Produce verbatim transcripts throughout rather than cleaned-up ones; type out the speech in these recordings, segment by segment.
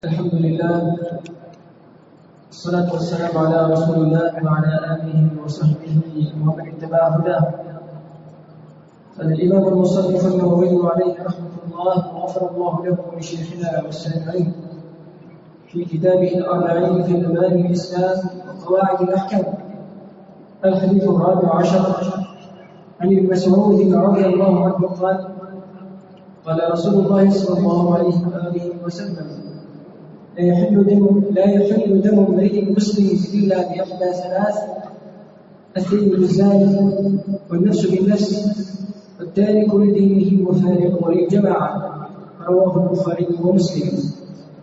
الحمد لله والصلاة والسلام على رسول الله وعلى آله وصحبه ومن اتبع هداه. قال الإمام المصنف النووي عليه رحمة الله وغفر الله له ولشيخنا والسامعين في كتابه الأربعين في مباني الإسلام وقواعد الأحكام. الحديث الرابع عشر عن ابن مسعود رضي الله عنه قال: قال رسول الله صلى الله عليه وآله وسلم: لا يحل دم لا يحل دم امرئ مسلم إلا بإحدى ثلاث: الثيب الزاني والنفس بالنفس والتارك لدينه وفارق للجماعة. رواه البخاري ومسلم.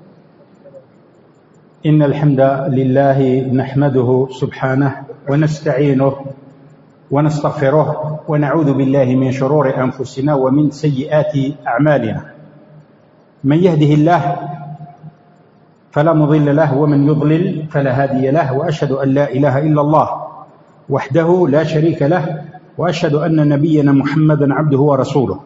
إن الحمد لله نحمده سبحانه ونستعينه ونستغفره ونعوذ بالله من شرور أنفسنا ومن سيئات أعمالنا. من يهده الله فلا مضل له ومن يضلل فلا هادي له، وأشهد أن لا إله إلا الله وحده لا شريك له، وأشهد أن نبينا محمدا عبده ورسوله.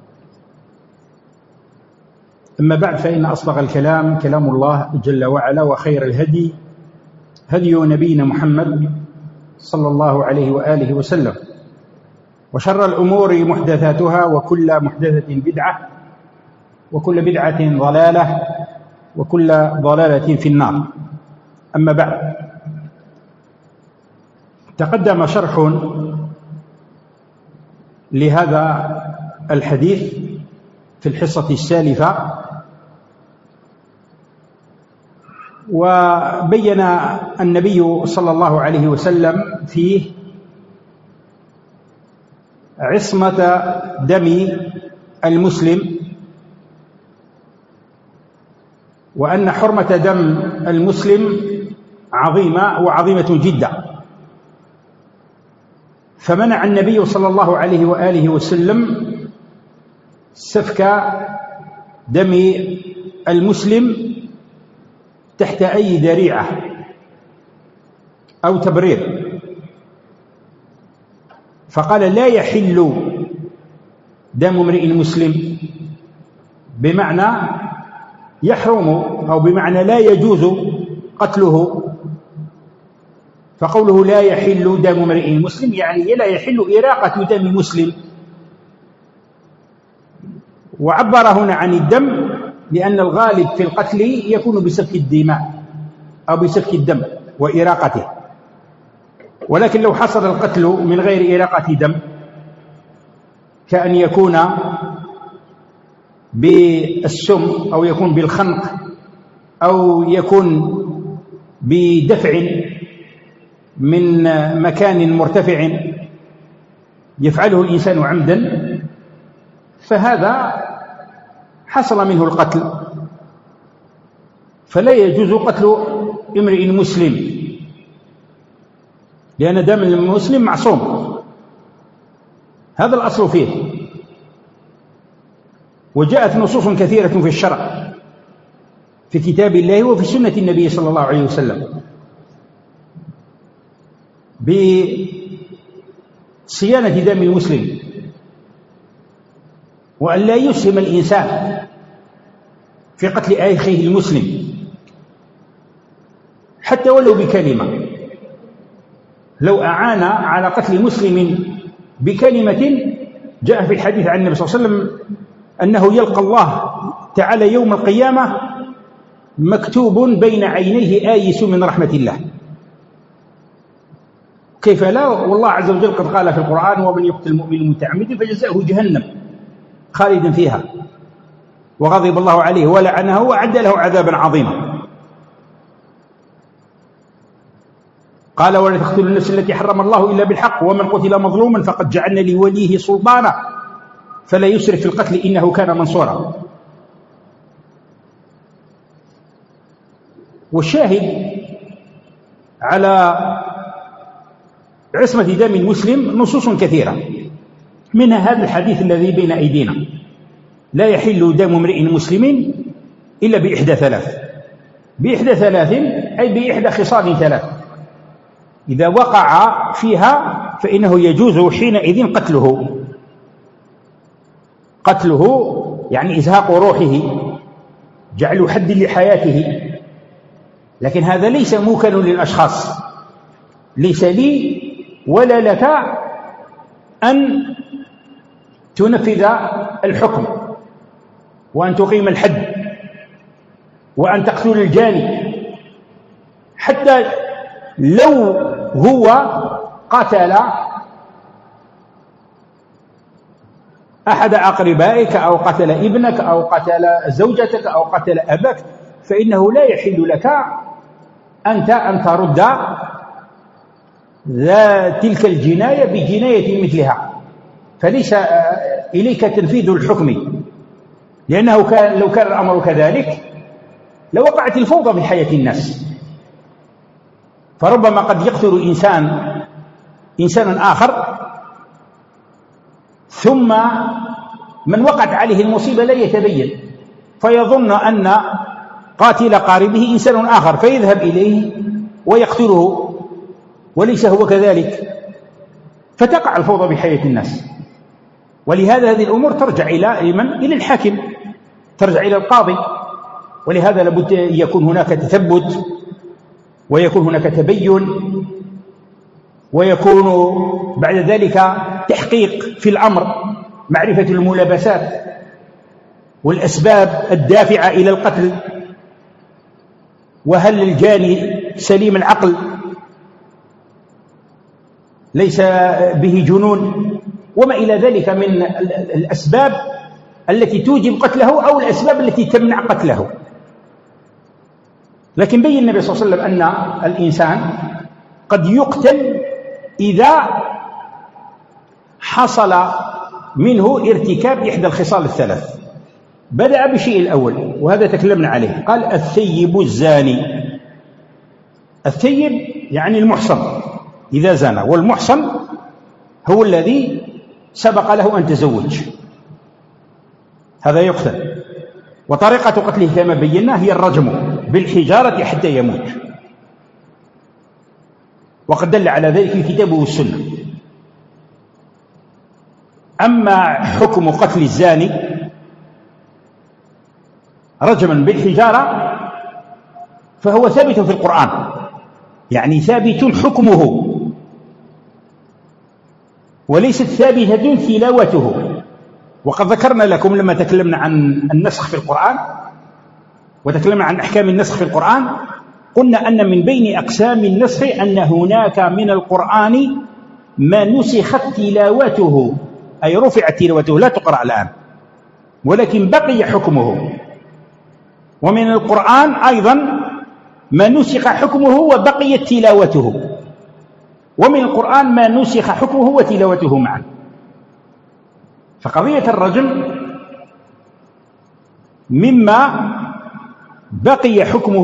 أما بعد، فإن أصدق الكلام كلام الله جل وعلا، وخير الهدي هدي نبينا محمد صلى الله عليه وآله وسلم، وشر الأمور محدثاتها، وكل محدثة بدعة، وكل بدعة ضلالة، وكل ضلالة في النار. أما بعد، تقدم شرح لهذا الحديث في الحصة السالفة، وبين النبي صلى الله عليه وسلم فيه عصمة دم المسلم، وأن حرمة دم المسلم عظيمة وعظيمة جدا، فمنع النبي صلى الله عليه وآله وسلم سفك دم المسلم تحت أي ذريعة أو تبرير، فقال: لا يحل دم امرئ مسلم، بمعنى يحرم، أو بمعنى لا يجوز قتله. فقوله لا يحل دم امرئ مسلم يعني لا يحل إراقة دم مسلم. وعبر هنا عن الدم لأن الغالب في القتل يكون بسفك الدماء أو بسفك الدم وإراقته، ولكن لو حصل القتل من غير إراقة دم، كأن يكون بالسم أو يكون بالخنق أو يكون بدفع من مكان مرتفع يفعله الإنسان عمدا، فهذا حصل منه القتل، فلا يجوز قتل امرئ مسلم، لأن دم المسلم معصوم. هذا الأصل فيه. وجاءت نصوص كثيرة في الشرع في كتاب الله وفي سنة النبي صلى الله عليه وسلم بصيانة دم المسلم، وأن لا يسهم الإنسان في قتل أخيه المسلم حتى ولو بكلمة. لو أعان على قتل مسلم بكلمة، جاء في الحديث عن النبي صلى الله عليه وسلم أنه يلقى الله تعالى يوم القيامة مكتوب بين عينيه آيس من رحمة الله. كيف لا؟ والله عز وجل قد قال في القرآن: ومن يقتل مؤمنا متعمدا فجزاؤه جهنم خالدا فيها وغضب الله عليه ولعنه وأعد له عذابا عظيما. قال: ولا تقتلوا النفس التي حرم الله إلا بالحق ومن قتل مظلوما فقد جعلنا لوليه سلطانا فلا يسرف في القتل إنه كان منصورا. والشاهد على عصمة دم المسلم نصوص كثيرة، منها هذا الحديث الذي بين أيدينا: لا يحل دم امرئ مسلم إلا بإحدى ثلاث. بإحدى ثلاث أي بإحدى خصال ثلاث، إذا وقع فيها فإنه يجوز حينئذ قتله. قتله يعني إزهاق روحه جعلوا حد لحياته، لكن هذا ليس موكل للأشخاص، ليس لي ولا لك أن تنفذ الحكم وأن تقيم الحد وأن تقتل الجاني، حتى لو هو قتل أحد أقربائك أو قتل ابنك أو قتل زوجتك أو قتل أباك، فإنه لا يحل لك أنت أن ترد ذا تلك الجناية بجناية مثلها، فليس إليك تنفيذ الحكم، لأنه كان لو كان الأمر كذلك لوقعت الفوضى في حياة الناس. فربما قد يقتل الإنسان إنسانا آخر، ثم من وقعت عليه المصيبة لا يتبين، فيظن أن قاتل قاربه إنسان آخر، فيذهب إليه ويقتله وليس هو كذلك، فتقع الفوضى بحياة الناس. ولهذا هذه الأمور ترجع إلى من؟ إلى الحاكم، ترجع إلى القاضي. ولهذا لابد أن يكون هناك تثبت، ويكون هناك تبين، ويكون بعد ذلك تحقيق في الأمر، معرفة الملابسات والأسباب الدافعة إلى القتل، وهل الجاني سليم العقل ليس به جنون، وما إلى ذلك من الأسباب التي توجب قتله أو الأسباب التي تمنع قتله. لكن بين النبي صلى الله عليه وسلم أن الإنسان قد يقتل إذا حصل منه ارتكاب إحدى الخصال الثلاث. بدأ بالشيء الأول وهذا تكلمنا عليه، قال الثيب الزاني. الثيب يعني المحصن إذا زنى، والمحصن هو الذي سبق له أن تزوج، هذا يقتل. وطريقة قتله كما بينا هي الرجم بالحجارة حتى يموت، وقد دل على ذلك الكتاب والسنة. أما حكم قتل الزاني رجما بالحجارة فهو ثابت في القرآن، يعني ثابت حكمه وليست ثابتة تلاوته. وقد ذكرنا لكم لما تكلمنا عن النسخ في القرآن وتكلمنا عن أحكام النسخ في القرآن، قلنا أن من بين أقسام النسخ أن هناك من القرآن ما نسخت تلاوته، أي رفعت تلاوته لا تقرأ الآن ولكن بقي حكمه. ومن القرآن أيضا ما نسخ حكمه وبقيت تلاوته، ومن القرآن ما نسخ حكمه وتلاوته معا. فقضية الرجم مما بقي حكمه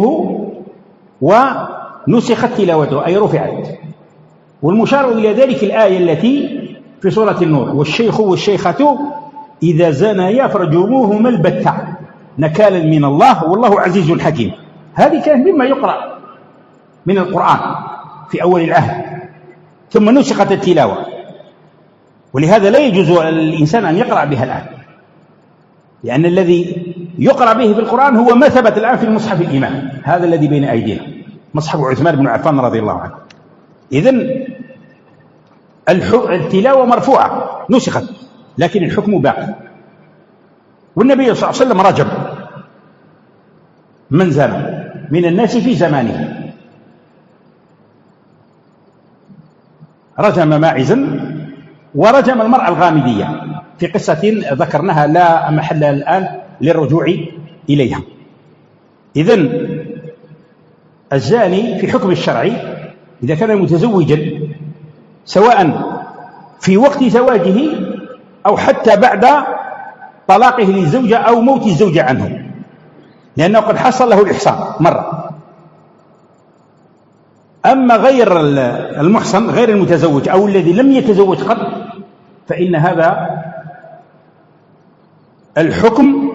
ونسخت تلاوته أي رفعت. والمشار إلى ذلك الآية التي في سورة النور: والشيخ والشيخة إذا زنيا فرجموهما البتة نكالا من الله والله عزيز حكيم. هذه كانت مما يقرأ من القرآن في أول العهد، ثم نسخت التلاوة، ولهذا لا يجوز للإنسان أن يقرأ بها الآن، لأن الذي يقرأ به في القرآن هو ما ثبت الآن في المصحف الإمام، هذا الذي بين أيدينا، مصحف عثمان بن عفان رضي الله عنه. إذن التلاوة مرفوعة نسخت لكن الحكم باقي. والنبي صلى الله عليه وسلم رجم من زنى من الناس في زمانه، رجم ماعزا ورجم المرأة الغامدية في قصة ذكرناها لا محل الآن للرجوع إليها. إذن الزاني في حكم الشرعي إذا كان متزوجا سواء في وقت زواجه أو حتى بعد طلاقه للزوجة أو موت الزوجة عنه، لأنه قد حصل له الإحصان مرة. أما غير المحصن غير المتزوج أو الذي لم يتزوج قط فإن هذا الحكم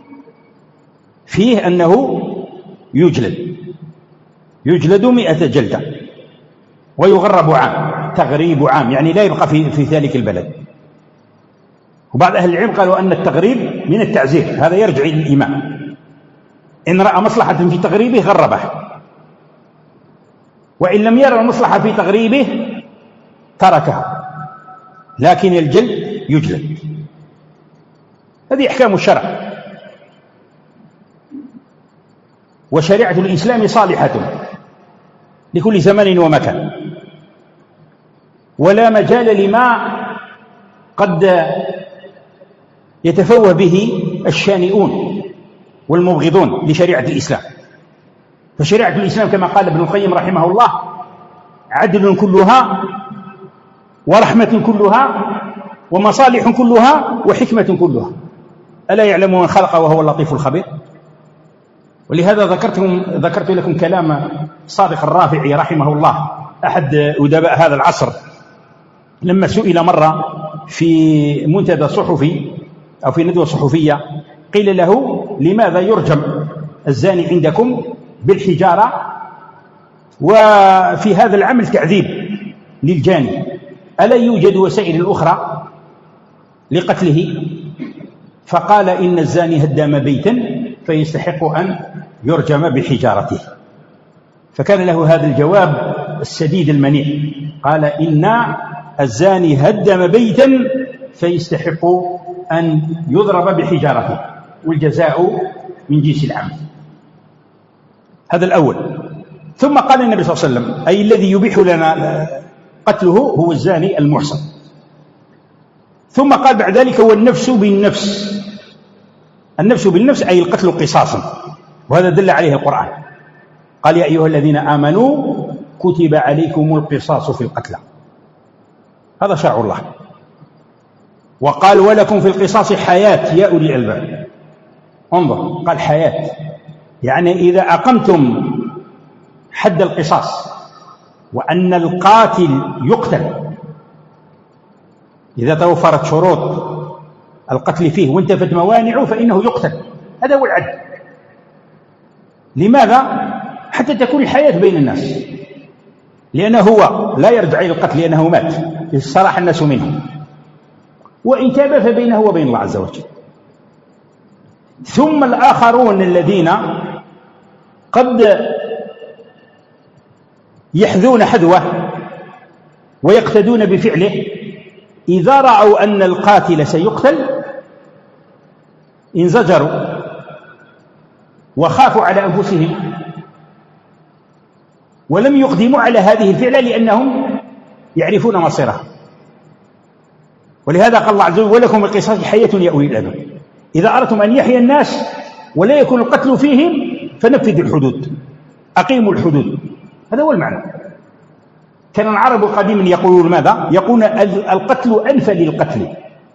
فيه أنه يجلد يجلد مئة جلدة ويغرب عام، تغريب عام يعني لا يبقى في, في ذلك البلد. وبعض أهل العلم قالوا أن التغريب من التعزير، هذا يرجع إلى الإمام، إن رأى مصلحة في تغريبه غربه، وإن لم يرى المصلحة في تغريبه تركه، لكن الجلد يجلد. هذه أحكام الشرع. وشريعة الإسلام صالحة لكل زمان ومكان، ولا مجال لما قد يتفوه به الشانئون والمبغضون لشريعة الإسلام. فشريعة الإسلام كما قال ابن القيم رحمه الله عدل كلها، ورحمة كلها، ومصالح كلها، وحكمة كلها. ألا يعلم من خلق وهو اللطيف الخبير؟ ولهذا ذكرتهم ذكرت لكم كلام صادق الرافعي رحمه الله، أحد أدباء هذا العصر، لما سئل مرة في منتدى صحفي أو في ندوة صحفية، قيل له: لماذا يرجم الزاني عندكم بالحجارة وفي هذا العمل تعذيب للجاني؟ ألا يوجد وسائل أخرى لقتله؟ فقال: إن الزاني هدم بيتا فيستحق أن يرجم بحجارته. فكان له هذا الجواب السديد المنيع، قال: إن الزاني هدم بيتا فيستحق أن يضرب بحجارته، والجزاء من جنس العمل. هذا الأول. ثم قال النبي صلى الله عليه وسلم: أي الذي يبيح لنا قتله هو الزاني المحصن. ثم قال بعد ذلك: والنفس بالنفس. النفس بالنفس أي القتل قصاصا، وهذا دل عليه القرآن. قال: يا أيها الذين آمنوا كتب عليكم القصاص في القتلى. هذا شرع الله. وقال: ولكم في القصاص حياة يا أولي الألباب. انظر، قال حياة، يعني إذا أقمتم حد القصاص وأن القاتل يقتل، إذا توفرت شروط القتل فيه وانتفت موانعه فإنه يقتل. هذا هو العدل. لماذا؟ حتى تكون الحياة بين الناس، لأنه هو لا يرجع إلى القتل لأنه مات، استراح الناس منه، وإن تاب فبينه وبين الله عز وجل. ثم الآخرون الذين قد يحذون حذوه ويقتدون بفعله، إذا رأوا أن القاتل سيقتل انزجروا وخافوا على أنفسهم ولم يقدموا على هذه الفعلة لأنهم يعرفون مصيره. ولهذا قال الله عز وجل: ولكم القصاص حياة يا أولي الألباب. إذا أردتم أن يحيى الناس ولا يكون القتل فيهم فنفذوا الحدود، أقيموا الحدود. هذا هو المعنى. كان العرب قديما يقولون ماذا؟ يقولون القتل أنفى للقتل.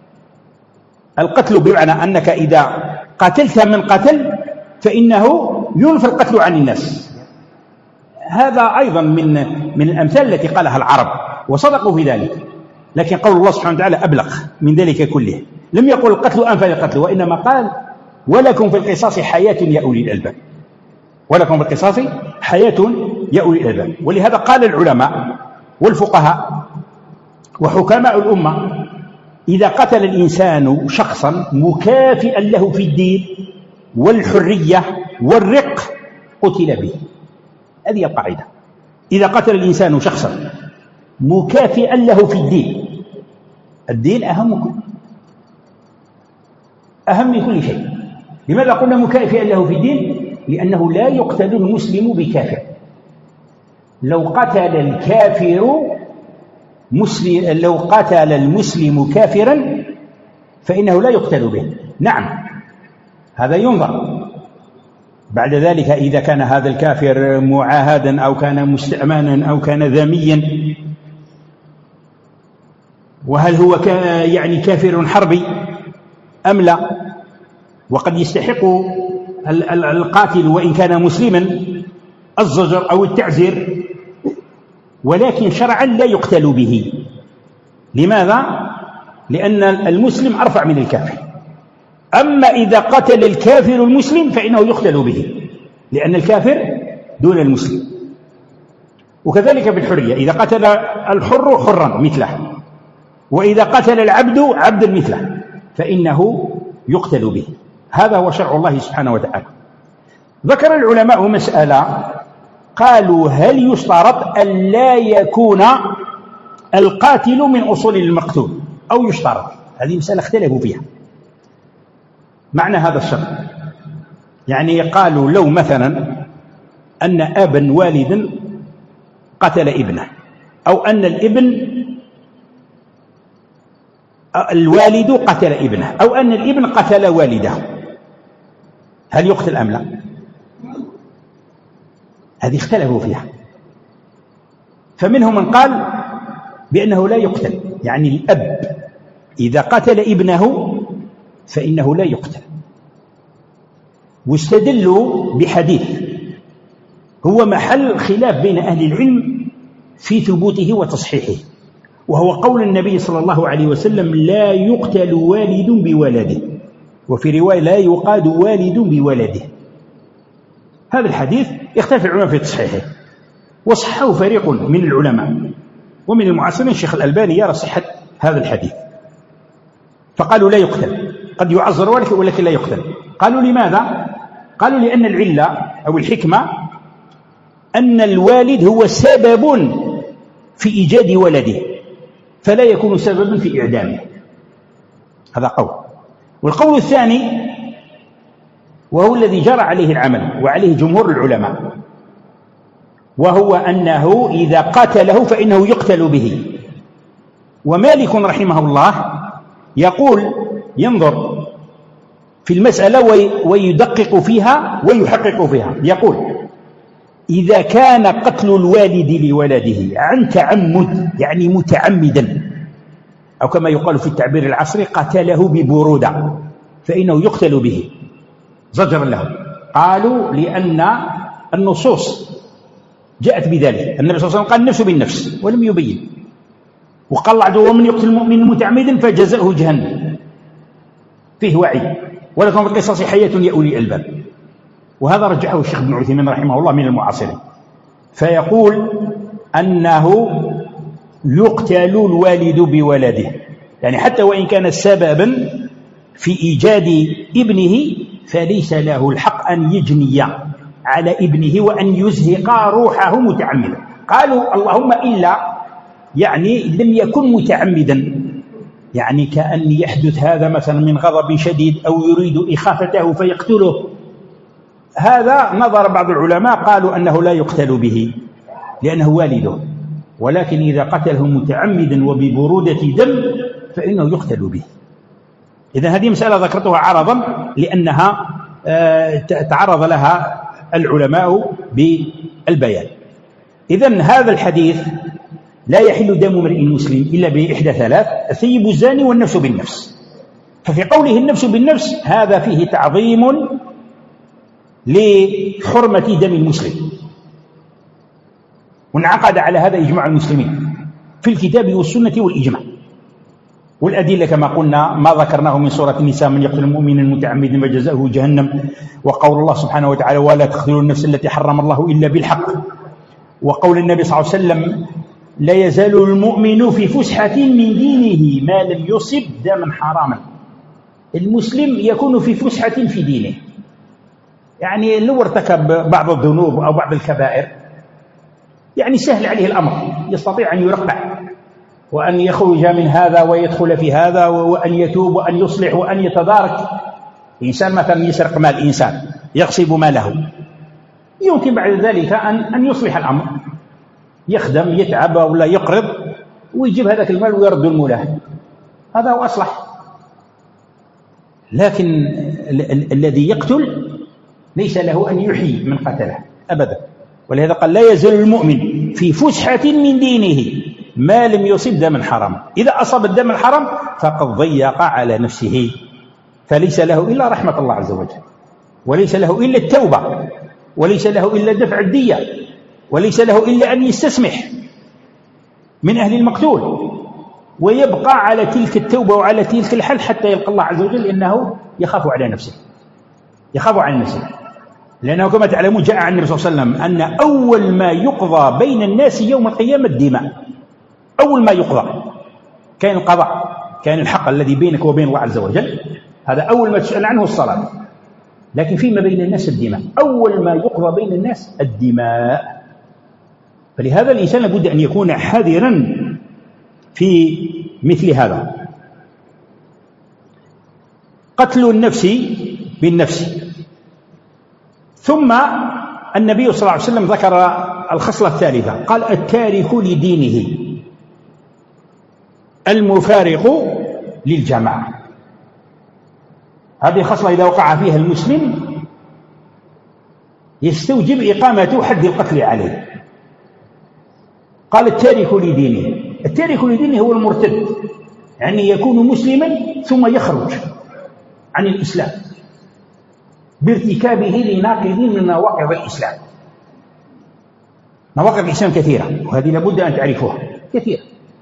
القتل بمعنى أنك إذا قتلت من قتل فإنه ينفى القتل عن الناس. هذا أيضا من من الأمثال التي قالها العرب وصدقوا في ذلك، لكن قول الله سبحانه وتعالى أبلغ من ذلك كله. لم يقل القتل أنفى للقتل، وإنما قال: ولكم في القصاص حياة يا أولي الألباب. ولكم في القصاص حياة يا أولي الألباب. ولهذا قال العلماء والفقهاء وحكماء الأمة: إذا قتل الإنسان شخصا مكافئا له في الدين والحرية والرق قتل به. هذه القاعدة. إذا قتل الإنسان شخصا مكافئا له في الدين، الدين أهم أهم من كل شيء. لماذا قلنا مكافئا له في الدين؟ لأنه لا يقتل المسلم بكافر. لو قتل الكافر مسلم لو قتل المسلم كافرا فإنه لا يقتل به. نعم، هذا ينظر بعد ذلك إذا كان هذا الكافر معاهدا أو كان مستأمنا أو كان ذميا، وهل هو يعني كافر حربي أم لا. وقد يستحق القاتل وإن كان مسلما الزجر أو التعزير، ولكن شرعا لا يقتل به. لماذا؟ لأن المسلم أرفع من الكافر. أما إذا قتل الكافر المسلم فإنه يقتل به، لأن الكافر دون المسلم. وكذلك بالحرية، إذا قتل الحر حرا مثله، وإذا قتل العبد عبدا مثله فإنه يقتل به. هذا هو شرع الله سبحانه وتعالى. ذكر العلماء مسألة، قالوا هل يشترط أن لا يكون القاتل من أصول المقتول أو يشترط؟ هذه مسألة اختلفوا فيها. معنى هذا الشرط يعني قالوا لو مثلا أن أبا والدا قتل ابنه، أو أن الابن الوالد قتل ابنه، أو أن الابن قتل والده، هل يقتل أم لا؟ هذه اختلفوا فيها. فمنهم من قال بأنه لا يقتل، يعني الأب إذا قتل ابنه فإنه لا يقتل، واستدلوا بحديث هو محل خلاف بين أهل العلم في ثبوته وتصحيحه، وهو قول النبي صلى الله عليه وسلم لا يقتل والد بولده، وفي رواية لا يقاد والد بولده. هذا الحديث اختلف العلماء في تصحيحه، وصححه فريق من العلماء، ومن المعاصرين الشيخ الألباني يرى صحة هذا الحديث، فقالوا لا يقتل، قد يعذر ولكن لا يقتل. قالوا لماذا؟ قالوا لأن العلة أو الحكمة أن الوالد هو سبب في إيجاد ولده، فلا يكون سببا في إعدامه. هذا قول. والقول الثاني وهو الذي جرى عليه العمل وعليه جمهور العلماء، وهو أنه إذا قتله فإنه يقتل به. ومالك رحمه الله يقول ينظر في المسألة ويدقق فيها ويحقق فيها، يقول إذا كان قتل الوالد لولده عن تعمد، يعني متعمدا، أو كما يقال في التعبير العصري قتله ببرودة، فإنه يقتل به زجرا له. قالوا لأن النصوص جاءت بذلك، النبي صلى الله عليه وسلم قال النفس بالنفس ولم يبين، وقال الله عز وجل ومن يقتل المؤمن متعمدا فجزاؤه جهنم، فيه وعي ولكم في القصاص حياة يا أولي الألباب. وهذا رجحه الشيخ ابن عثيمين رحمه الله من المعاصرين، فيقول أنه يقتل الوالد بولده، يعني حتى وإن كان سببا في إيجاد ابنه فليس له الحق أن يجني على ابنه وأن يزهق روحه متعمدا. قالوا اللهم إلا يعني لم يكن متعمدا، يعني كأن يحدث هذا مثلا من غضب شديد أو يريد إخافته فيقتله، هذا نظر بعض العلماء قالوا أنه لا يقتل به لأنه والده، ولكن إذا قتله متعمدا وببرودة دم فإنه يقتل به. إذن هذه مسألة ذكرتها عرضا لأنها تعرض لها العلماء بالبيان. إذن هذا الحديث لا يحل دم امرئ مسلم إلا بإحدى ثلاث: الثيب الزاني والنفس بالنفس. ففي قوله النفس بالنفس هذا فيه تعظيم لحرمة دم المسلم، وانعقد على هذا إجماع المسلمين في الكتاب والسنة والإجماع. والأدلة كما قلنا ما ذكرناه من سورة النساء: من يقتل مؤمنا متعمدا فجزاؤه جهنم، وقول الله سبحانه وتعالى: ولا تقتلوا النفس التي حرم الله إلا بالحق، وقول النبي صلى الله عليه وسلم: لا يزال المؤمن في فسحة من دينه ما لم يصب دما حراما. المسلم يكون في فسحة في دينه، يعني لو ارتكب بعض الذنوب أو بعض الكبائر يعني سهل عليه الأمر، يستطيع أن يرقع وأن يخرج من هذا ويدخل في هذا، وأن يتوب وأن يصلح وأن يتدارك. إنسان مثلا يسرق مال إنسان، يغصب ماله، يمكن بعد ذلك أن أن يصلح الأمر، يخدم يتعب ولا يقرض ويجيب هذاك المال ويرد الملاه، هذا هو أصلح. لكن ال ال الذي يقتل ليس له أن يحيي من قتله أبدا، ولهذا قال: لا يزال المؤمن في فسحة من دينه ما لم يصب دما حراما. إذا أصاب الدم الحرام فقد ضيق على نفسه، فليس له إلا رحمة الله عز وجل، وليس له إلا التوبة، وليس له إلا دفع الدية، وليس له إلا أن يستسمح من أهل المقتول، ويبقى على تلك التوبة وعلى تلك الحل حتى يلقى الله عز وجل، إنه يخاف على نفسه، يخاف على نفسه. لأنه كما تعلمون جاء عن النبي صلى الله عليه وسلم أن أول ما يقضى بين الناس يوم القيامة الدماء. أول ما يقضى كان القضاء، كان الحق الذي بينك وبين الله عز وجل، هذا أول ما تسأل عنه الصلاة. لكن فيما بين الناس الدماء، أول ما يقضى بين الناس الدماء. فلهذا الإنسان لابد أن يكون حذرا في مثل هذا. قتل النفس بالنفس. ثم النبي صلى الله عليه وسلم ذكر الخصلة الثالثة، قال التارك لدينه المفارق للجماعة. هذه خصلة إذا وقع فيها المسلم يستوجب إقامة حد القتل عليه. قال التارك لدينه. التارك لدينه هو المرتد، يعني يكون مسلما ثم يخرج عن الإسلام بارتكابه لناقض من نواقض الإسلام. نواقض الإسلام كثيرة، وهذه لابد أن تعرفوها كثيرة.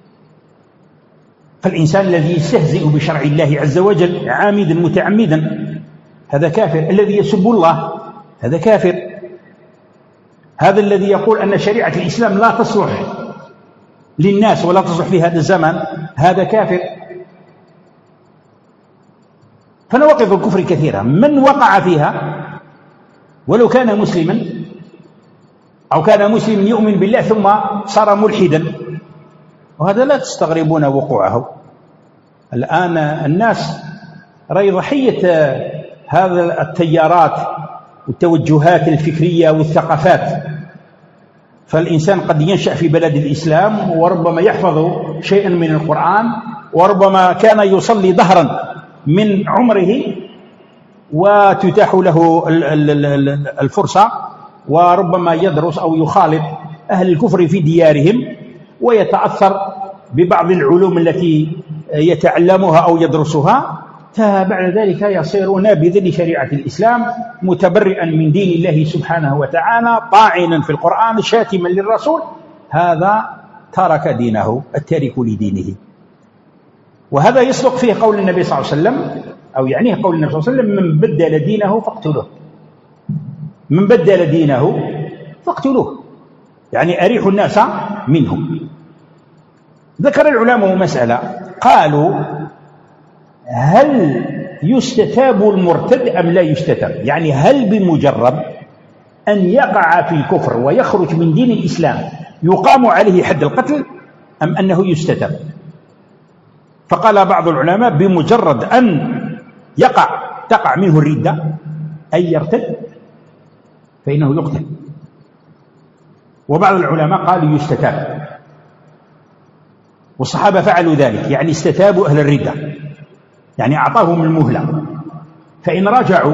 فالإنسان الذي يستهزئ بشرع الله عز وجل عامدا متعمدا هذا كافر. الذي يسب الله هذا كافر. هذا الذي يقول أن شريعة الإسلام لا تصلح للناس ولا تصلح في هذا الزمان هذا كافر. فنواقض الكفر كثيرة، من وقع فيها ولو كان مسلما أو كان مسلم يؤمن بالله ثم صار ملحدا، وهذا لا تستغربون وقوعه. الآن الناس رأي ضحية هذا التيارات والتوجهات الفكرية والثقافات. فالإنسان قد ينشأ في بلد الإسلام وربما يحفظ شيئا من القرآن، وربما كان يصلي ظهرا من عمره وتتاح له الفرصة، وربما يدرس أو يخالط أهل الكفر في ديارهم ويتأثر ببعض العلوم التي يتعلمها أو يدرسها، فبعد ذلك يصير نابذا لشريعة الإسلام متبرئا من دين الله سبحانه وتعالى طاعنا في القرآن شاتما للرسول. هذا ترك دينه، التارك لدينه. وهذا يصدق فيه قول النبي صلى الله عليه وسلم، أو يعنيه قول النبي صلى الله عليه وسلم: من بدل دينه فاقتلوه. من بدل دينه فاقتلوه، يعني أريحوا الناس منه. ذكر العلماء مسألة، قالوا: هل يستتاب المرتد أم لا يستتاب؟ يعني هل بمجرد أن يقع في الكفر ويخرج من دين الإسلام يقام عليه حد القتل أم أنه يستتاب؟ فقال بعض العلماء: بمجرد أن يقع تقع منه الردة أي يرتد فإنه يقتل. وبعض العلماء قالوا يستتاب، والصحابة فعلوا ذلك، يعني استتابوا أهل الردة، يعني أعطاهم المهلة، فإن رجعوا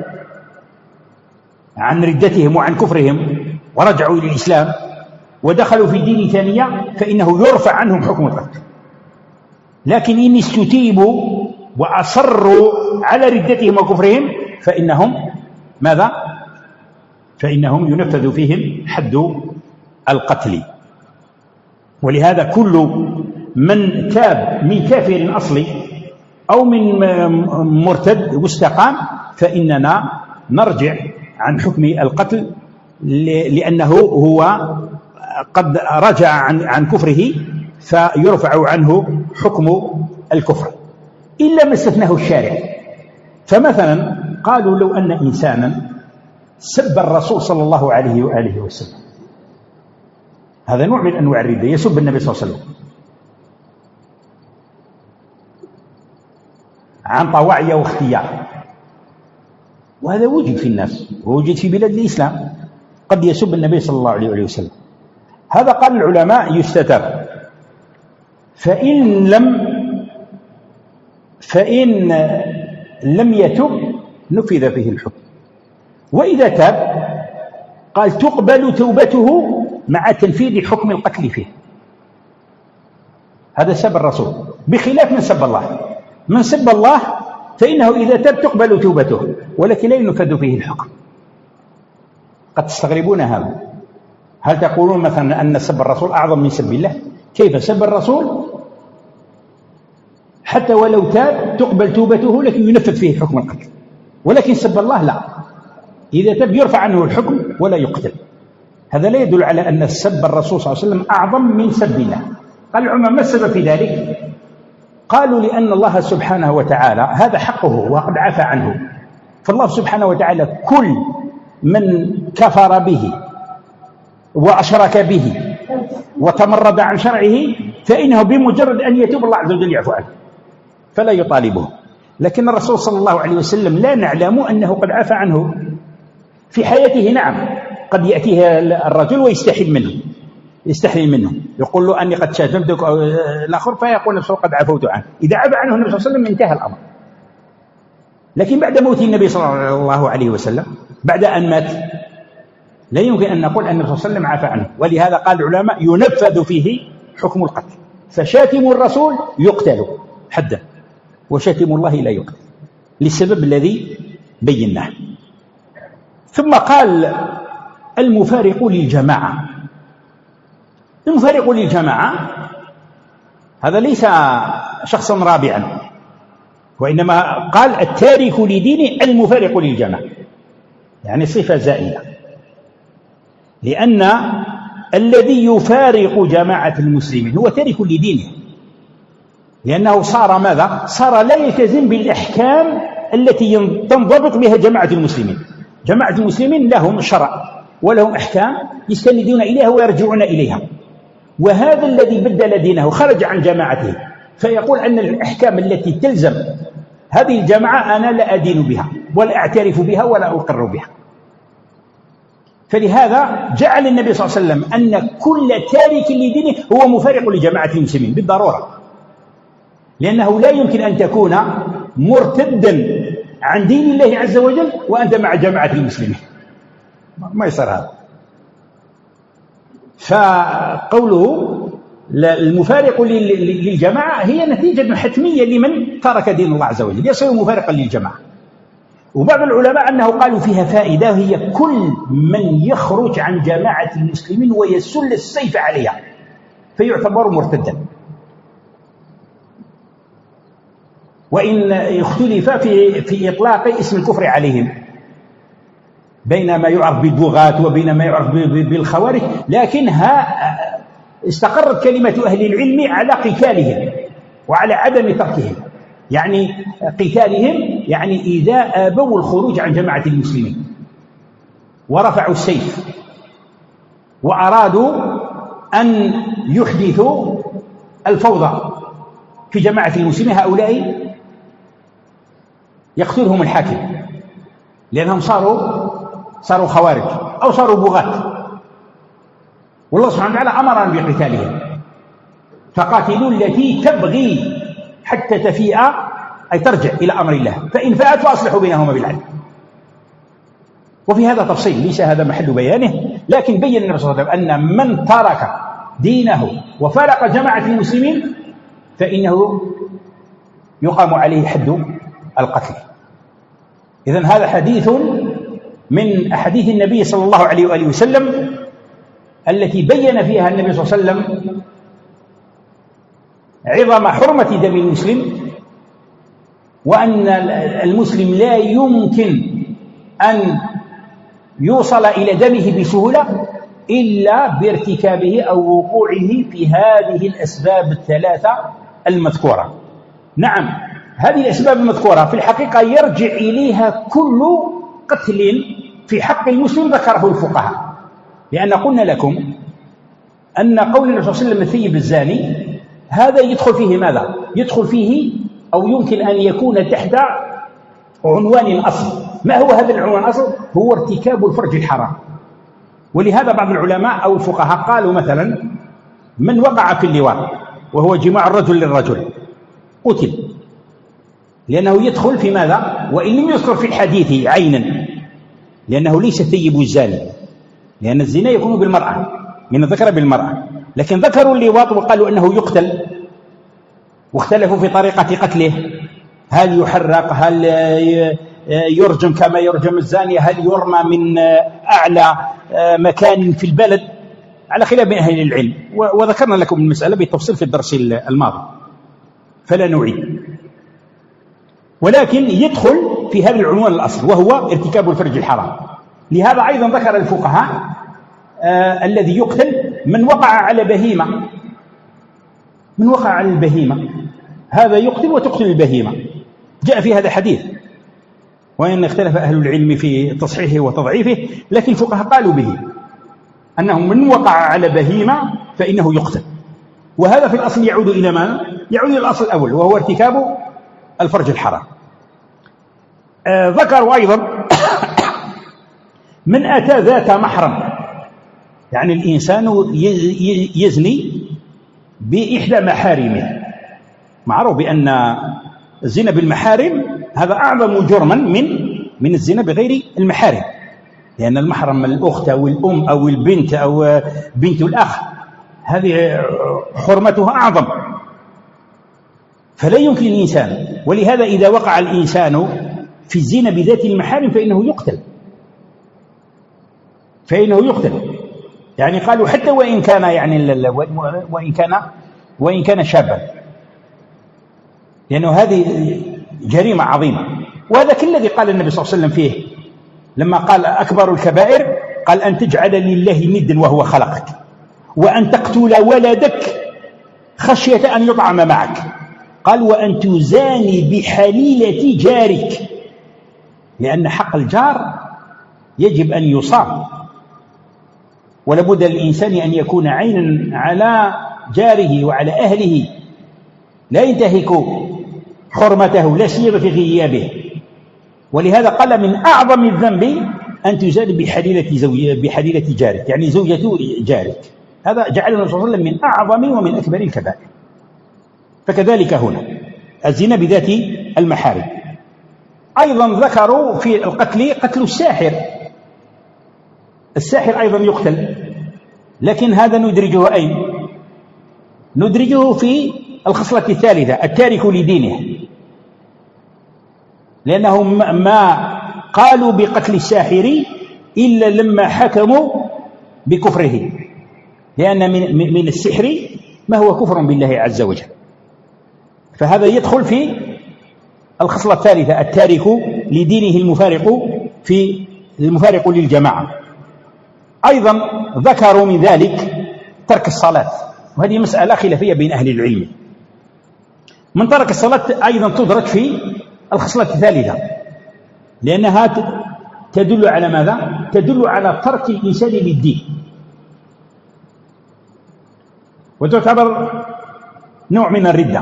عن ردتهم وعن كفرهم ورجعوا إلى الإسلام ودخلوا في دين ثانية فإنه يرفع عنهم حكم القتل. لكن إن استتيبوا وأصروا على ردتهم وكفرهم فإنهم ماذا؟ فإنهم ينفذ فيهم حد القتل. ولهذا كل من تاب من كافر أصلي أو من مرتد واستقام فإننا نرجع عن حكم القتل، لأنه هو قد رجع عن عن كفره فيرفع عنه حكم الكفر، إلا ما استثناه الشارع. فمثلا قالوا: لو أن إنسانا سب الرسول صلى الله عليه وآله وسلم، هذا نوع من أنواع الردة، يسب النبي صلى الله عليه وسلم عن طواعية واختيار، وهذا وجد في الناس ووجد في بلاد الإسلام، قد يسب النبي صلى الله عليه وسلم. هذا قال العلماء يستتاب. فإن لم فإن لم يتب نفذ فيه الحكم، وإذا تاب قال تقبل توبته مع تنفيذ حكم القتل فيه. هذا سب الرسول، بخلاف من سب الله. من سب الله فإنه إذا تاب تقبل توبته ولكن لا ينفذ فيه الحكم. قد تستغربون هذا، هل تقولون مثلا أن سب الرسول أعظم من سب الله؟ كيف سب الرسول حتى ولو تاب تقبل توبته لكن ينفذ فيه حكم القتل، ولكن سب الله لا، إذا تاب يرفع عنه الحكم ولا يقتل. هذا لا يدل على أن سب الرسول صلى الله عليه وسلم أعظم من سب الله. قال العلماء: ما السبب في ذلك؟ قالوا: لأن الله سبحانه وتعالى هذا حقه وقد عفى عنه، فالله سبحانه وتعالى كل من كفر به وأشرك به وتمرد عن شرعه فإنه بمجرد أن يتوب الله عز وجل يعفو عنه فلا يطالبه. لكن الرسول صلى الله عليه وسلم لا نعلم أنه قد عفى عنه في حياته. نعم قد يأتيه الرجل ويستحل منه يستحل منه يقول له أني قد شاتمتك أو الآخر فيقول نفسه قد عفوت عنه. إذا عفى عنه النبي صلى الله عليه وسلم انتهى الأمر. لكن بعد موت النبي صلى الله عليه وسلم بعد أن مات لا يمكن أن نقول أن النبي صلى الله عليه وسلم عفى عنه. ولهذا قال العلماء ينفذ فيه حكم القتل. فشاتم الرسول يقتل حدا وشاتم الله لا يقتل للسبب الذي بيناه. ثم قال المفارق للجماعة. المفارق للجماعة هذا ليس شخصا رابعا وإنما قال التارك لدينه المفارق للجماعة يعني صفة زائدة لأن الذي يفارق جماعة المسلمين هو تارك لدينه لأنه صار ماذا؟ صار لا يلتزم بالأحكام التي تنضبط بها جماعة المسلمين. جماعة المسلمين لهم شرع ولهم أحكام يستندون إليها ويرجعون إليها. وهذا الذي بدل دينه خرج عن جماعته فيقول أن الأحكام التي تلزم هذه الجماعة أنا لا أدين بها ولا أعترف بها ولا أقر بها. فلهذا جعل النبي صلى الله عليه وسلم أن كل تارك لدينه هو مفارق لجماعة المسلمين بالضرورة لأنه لا يمكن أن تكون مرتدا عن دين الله عز وجل وأنت مع جماعة المسلمين ما يصير هذا. فقوله المفارق للجماعة هي نتيجة حتمية لمن ترك دين الله عز وجل يصير مفارقا للجماعة. وبعض العلماء أنه قالوا فيها فائدة هي كل من يخرج عن جماعة المسلمين ويسل السيف عليها فيعتبر مرتدا. وإن اختلف في, في إطلاق اسم الكفر عليهم بين ما يعرف بالبغاة وبين ما يعرف بالخوارج لكنها استقرت كلمة أهل العلم على قتالهم وعلى عدم تركهم. يعني قتالهم يعني إذا آبوا الخروج عن جماعة المسلمين ورفعوا السيف وأرادوا أن يحدثوا الفوضى في جماعة المسلمين هؤلاء يقتلهم الحاكم لأنهم صاروا صاروا خوارج أو صاروا بغاة والله سبحانه وتعالى أمرنا بقتالهم فقاتلوا التي تبغي حتى تفيء أي ترجع إلى أمر الله فإن فاءت فأصلحوا بينهما بالعدل. وفي هذا تفصيل ليس هذا محل بيانه لكن بين النبي صلى الله عليه وسلم أن من ترك دينه وفارق جماعة المسلمين فإنه يقام عليه حد القتل. إذن هذا حديث من أحاديث النبي صلى الله عليه وآله وسلم التي بين فيها النبي صلى الله عليه وسلم عظم حرمة دم المسلم وأن المسلم لا يمكن أن يوصل إلى دمه بسهولة إلا بارتكابه أو وقوعه في هذه الأسباب الثلاثة المذكورة. نعم هذه الأسباب المذكورة في الحقيقة يرجع إليها كل قتل في حق المسلم ذكره الفقهاء لأن قلنا لكم أن قول النبي صلى الله عليه وسلم الثيب الزاني هذا يدخل فيه ماذا؟ يدخل فيه أو يمكن أن يكون تحت عنوان أصل. ما هو هذا العنوان الأصل؟ هو ارتكاب الفرج الحرام. ولهذا بعض العلماء أو الفقهاء قالوا مثلا من وقع في اللواط وهو جماع الرجل للرجل قتل لأنه يدخل في ماذا؟ وإن لم يذكر في الحديث عينا لأنه ليس ثيب الزاني لأن الزنا يكون بالمرأة من الذكر بالمرأة لكن ذكروا اللواط وقالوا أنه يقتل واختلفوا في طريقة قتله هل يحرق هل يرجم كما يرجم الزانية هل يرمى من أعلى مكان في البلد على خلاف بين أهل العلم وذكرنا لكم المسألة بالتفصيل في الدرس الماضي فلا نعيد. ولكن يدخل في هذا العنوان الأصل وهو ارتكاب الفرج الحرام. لهذا أيضا ذكر الفقهاء آه الذي يقتل من وقع على بهيمة من وقع على البهيمة هذا يقتل وتقتل البهيمة. جاء في هذا حديث وإن اختلف أهل العلم في تصحيحه وتضعيفه، لكن الفقهاء قالوا به أنه من وقع على بهيمة فإنه يقتل. وهذا في الأصل يعود إلى ما؟ يعود إلى الأصل الأول، وهو ارتكاب الفرج الحرام. آه ذكروا أيضا من أتى ذات محرم، يعني الإنسان يزني بإحدى محارمه. معروف بأن الزنا بالمحارم هذا أعظم جرما من من الزنا بغير المحارم، لأن المحرم الأخت أو الأم أو البنت أو بنت الأخ هذه حرمتها أعظم، فلا يمكن الإنسان. ولهذا إذا وقع الإنسان في الزنا بذات المحارم فإنه يقتل، فإنه يقتل. يعني قالوا حتى وإن كان يعني وإن كان وإن كان شابا، لأنه هذه جريمة عظيمة. وهذا كل الذي قال النبي صلى الله عليه وسلم فيه لما قال أكبر الكبائر، قال أن تجعل لله ندا وهو خلقك، وأن تقتل ولدك خشية أن يطعم معك، قال وأن تزاني بحليلة جارك، لأن حق الجار يجب أن يصام، ولابد للإنسان أن يكون عينا على جاره وعلى أهله، لا ينتهك حرمته لا سيما في غيابه. ولهذا قال من أعظم الذنب أن تزال بحليلة زوجة بحليلة جارك، يعني زوجة جارك. هذا جعل النبي صلى الله عليه وسلم من أعظم ومن أكبر الكبائر. فكذلك هنا الزنا بذات المحارم. أيضا ذكروا في القتل قتل الساحر. الساحر أيضا يقتل، لكن هذا ندرجه أين؟ ندرجه في الخصلة الثالثة، التارك لدينه، لأنهم ما قالوا بقتل الساحر إلا لما حكموا بكفره، لأن من, من السحر ما هو كفر بالله عز وجل. فهذا يدخل في الخصلة الثالثة، التارك لدينه المفارق في المفارق للجماعة. أيضا ذكروا من ذلك ترك الصلاة، وهذه مسألة خلافية بين أهل العلم. من ترك الصلاة أيضا تدرج في الخصلة الثالثة، لأنها تدل على ماذا؟ تدل على ترك الإنسان للدين، وتعتبر نوع من الردة.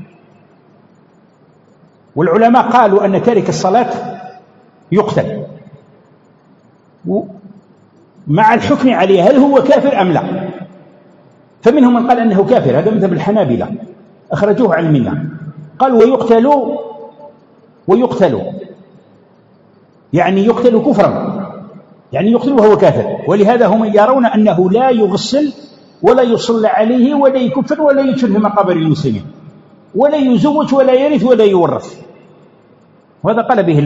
والعلماء قالوا أن تارك الصلاة يقتل مع الحكم عليه هل هو كافر أم لا. فمنهم من قال أنه كافر، هذا مذهب الحنابلة أخرجوه عن الملة، قال ويقتل ويقتل يعني يقتل كفرا، يعني يقتل وهو كافر. ولهذا هم يرون أنه لا يغسل ولا يصلى عليه ولا يكفر ولا يدفن في مقابر المسلمين ولا يزوج ولا يرث ولا يورث. وهذا قال به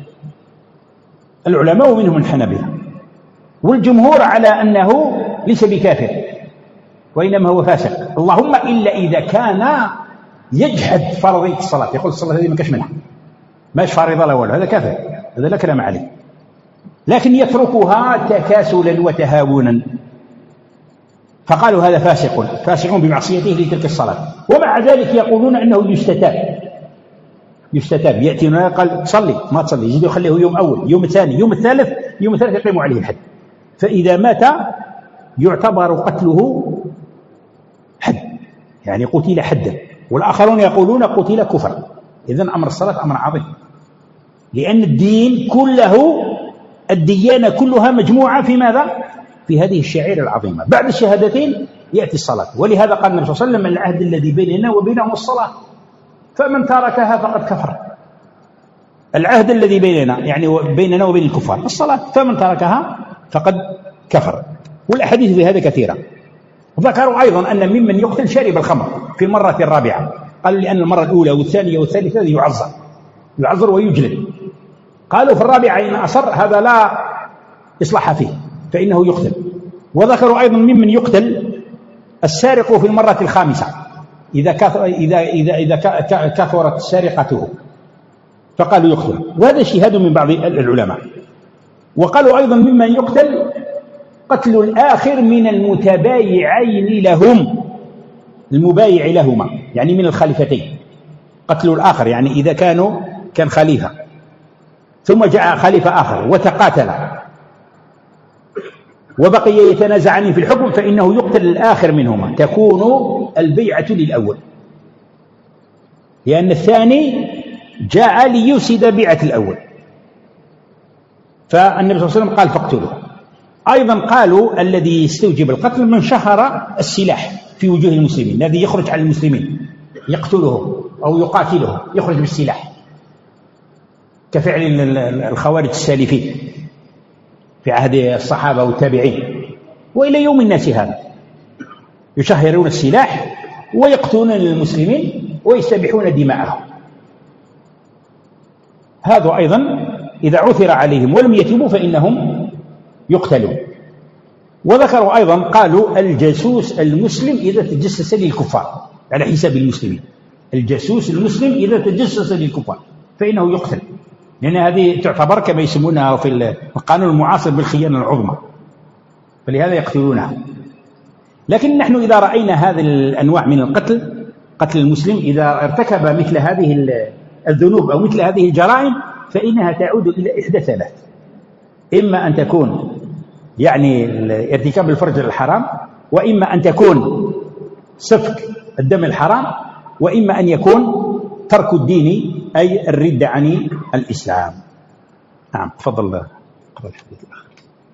العلماء ومنهم الحنابلة. والجمهور على أنه ليس بكافر وإنما هو فاسق، اللهم إلا إذا كان يجحد فرضية الصلاة، يقول الصلاة هذه ما كاش منها، ماش فريضة لا ولا، هذا كافر، هذا لا كلام عليه. لكن يتركها تكاسلا وتهاونا، فقالوا هذا فاسق فاسق بمعصيته لتلك الصلاة. ومع ذلك يقولون أنه يستتاب يستتاب يأتي قال صلي ما تصلي يجي يخليه يوم أول يوم الثاني يوم الثالث يوم الثالث يقيم عليه الحد، فإذا مات يعتبر قتله حد، يعني قتل حدا. والآخرون يقولون قتل كفر. إذن أمر الصلاة أمر عظيم، لأن الدين كله الديانة كلها مجموعة في ماذا؟ في هذه الشعائر العظيمة. بعد الشهادتين يأتي الصلاة. ولهذا قال النبي صلى الله عليه وسلم العهد الذي بيننا وبينهم الصلاة، فمن تركها فقد كفر. العهد الذي بيننا يعني بيننا وبين الكفار الصلاة، فمن تركها فقد كفر. والأحاديث في هذا كثيرة. ذكروا أيضا أن ممن يقتل شارب الخمر في المرة الرابعة، قالوا لأن المرة الأولى والثانية والثالثة يعذر يعذر ويجلد. قالوا في الرابعة إن أصر هذا لا إصلاح فيه فإنه يقتل. وذكروا أيضا ممن يقتل السارق في المرة الخامسة إذا كثر إذا إذا إذا كثرت سرقته، فقالوا يقتل. وهذا اجتهاد من بعض العلماء. وقالوا أيضا ممن يقتل قتل الآخر من المتبايعين لهم، المبايع لهما يعني من الخليفتين، قتل الآخر يعني إذا كانوا كان خليفة ثم جاء خليفة آخر وتقاتل وبقي يتنازعان في الحكم، فإنه يقتل الآخر منهما، تكون البيعة للأول، لأن الثاني جاء ليفسد بيعة الأول. فالنبي صلى الله عليه وسلم قال فاقتلوه. أيضا قالوا الذي يستوجب القتل من شهر السلاح في وجوه المسلمين، الذي يخرج على المسلمين يقتله أو يقاتله، يخرج بالسلاح، كفعل الخوارج السالفين في عهد الصحابة والتابعين وإلى يوم الناس هذا، يشهرون السلاح ويقتلون المسلمين ويستبيحون دماءهم. هذا أيضا إذا عثر عليهم ولم يتوبوا فإنهم يقتلون. وذكروا أيضا قالوا الجاسوس المسلم إذا تجسس للكفار على حساب المسلمين، الجاسوس المسلم إذا تجسس للكفار فإنه يقتل، لأن هذه تعتبر كما يسمونها في القانون المعاصر بالخيانة العظمى، فلهذا يقتلونها. لكن نحن إذا رأينا هذه الأنواع من القتل، قتل المسلم إذا ارتكب مثل هذه الذنوب أو مثل هذه الجرائم، فإنها تعود إلى إحدى ثلاث: إما أن تكون يعني ارتكاب الفرج الحرام، وإما أن تكون سفك الدم الحرام، وإما أن يكون ترك الدين أي الردة عن الإسلام. نعم تفضل قرأ الحديث الآخر.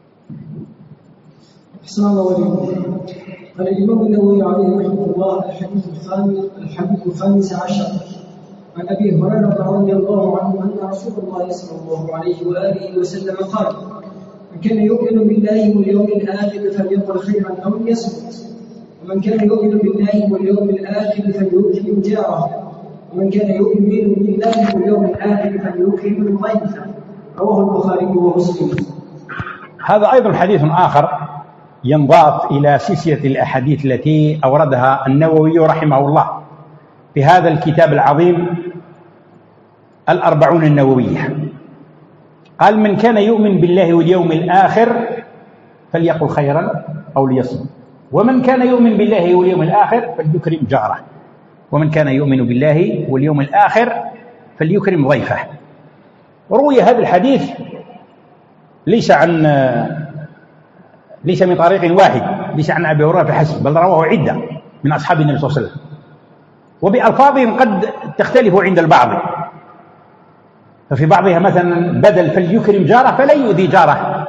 أحسن الله إليكم. قال الإمام النووي عليه رحمه الله: الحديث الخامس الحديث الخامس عشر عن أبي هريرة رضي الله عنه أن رسول الله صلى الله عليه وآله وسلم قال: من كان يؤمن بالله واليوم الآخر فليقل خيرا أو ليصمت، ومن كان يؤمن بالله واليوم الآخر فليكرم جاره، ومن كان يؤمن بالله واليوم الآخر فليكرم ضيفه. رواه البخاري ومسلم. هذا أيضا حديث آخر ينضاف إلى سلسلة الأحاديث التي أوردها النووي رحمه الله في هذا الكتاب العظيم الأربعون النووية. قال: من كان يؤمن بالله واليوم الآخر فليقل خيرا أو ليصمت، ومن كان يؤمن بالله واليوم الآخر فليكرم جاره، ومن كان يؤمن بالله واليوم الآخر فليكرم ضيفه. وروي هذا الحديث ليس عن ليس من طريق واحد، ليس عن أبي هريرة فحسب، بل رواه عدة من أصحاب النبي صلى الله عليه وسلم، وبألفاظ قد تختلف عند البعض. ففي بعضها مثلا بدل فليكرم جاره فلا يؤذي جاره،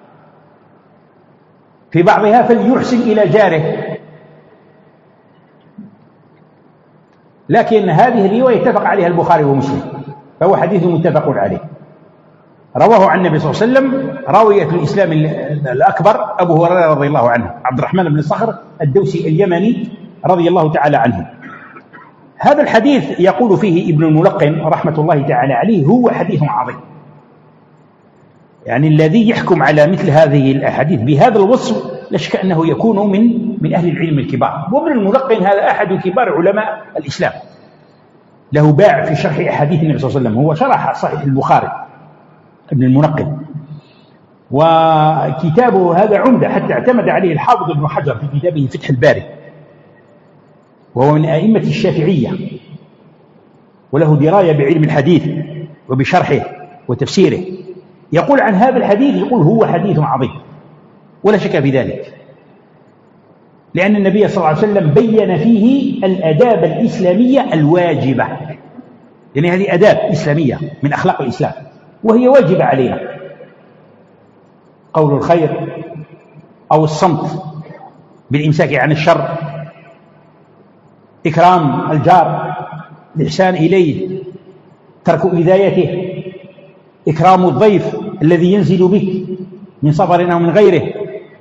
في بعضها فليحسن إلى جاره. لكن هذه الرواية اتفق عليها البخاري ومسلم، فهو حديث متفق عليه، رواه عن النبي صلى الله عليه وسلم راوية الإسلام الأكبر أبو هريرة رضي الله عنه، عبد الرحمن بن صخر الدوسي اليمني رضي الله تعالى عنه. هذا الحديث يقول فيه ابن الملقن رحمة الله تعالى عليه: هو حديث عظيم. يعني الذي يحكم على مثل هذه الأحاديث بهذا الوصف لا شك أنه يكون من من أهل العلم الكبار. وابن الملقن هذا أحد كبار علماء الإسلام، له باع في شرح أحاديث النبي صلى الله عليه وسلم، هو شرح صحيح البخاري ابن الملقن، وكتابه هذا عمدة، حتى اعتمد عليه الحافظ ابن حجر في كتابه فتح الباري، وهو من أئمة الشافعية، وله دراية بعلم الحديث وبشرحه وتفسيره. يقول عن هذا الحديث، يقول هو حديث عظيم ولا شك في ذلك، لأن النبي صلى الله عليه وسلم بين فيه الآداب الإسلامية الواجبة، يعني هذه آداب إسلامية من أخلاق الإسلام وهي واجبة علينا: قول الخير أو الصمت بالإمساك عن الشر، إكرام الجار، الإحسان إليه، ترك إذايته، إكرام الضيف الذي ينزل بك من سفر أو من غيره.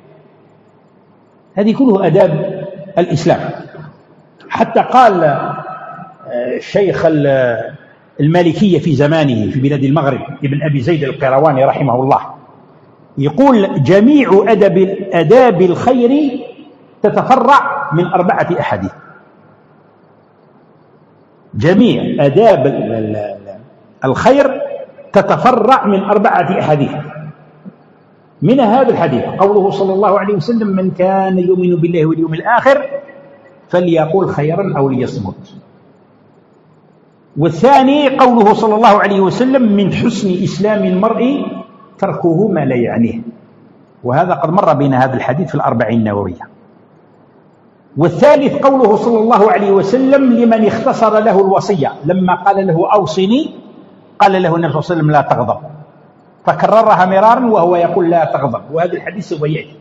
هذه كلها آداب الإسلام. حتى قال الشيخ المالكية في زمانه في بلاد المغرب ابن أبي زيد القيرواني رحمه الله، يقول: جميع أدب آداب الخير تتفرع من أربعة أحاديث. جميع آداب الخير تتفرع من أربعة أحاديث، من هذا الحديث قوله صلى الله عليه وسلم: من كان يؤمن بالله واليوم الآخر فليقول خيرا أو ليصمت. والثاني قوله صلى الله عليه وسلم من حسن إسلام المرء تركه ما لا يعنيه، وهذا قد مر بنا هذا الحديث في الأربعين النووية. والثالث قوله صلى الله عليه وسلم لمن اختصر له الوصية، لما قال له أوصني قال له النبي صلى الله عليه وسلم لا تغضب، فكررها مرارا وهو يقول لا تغضب، وهذا الحديث سوف يأتي.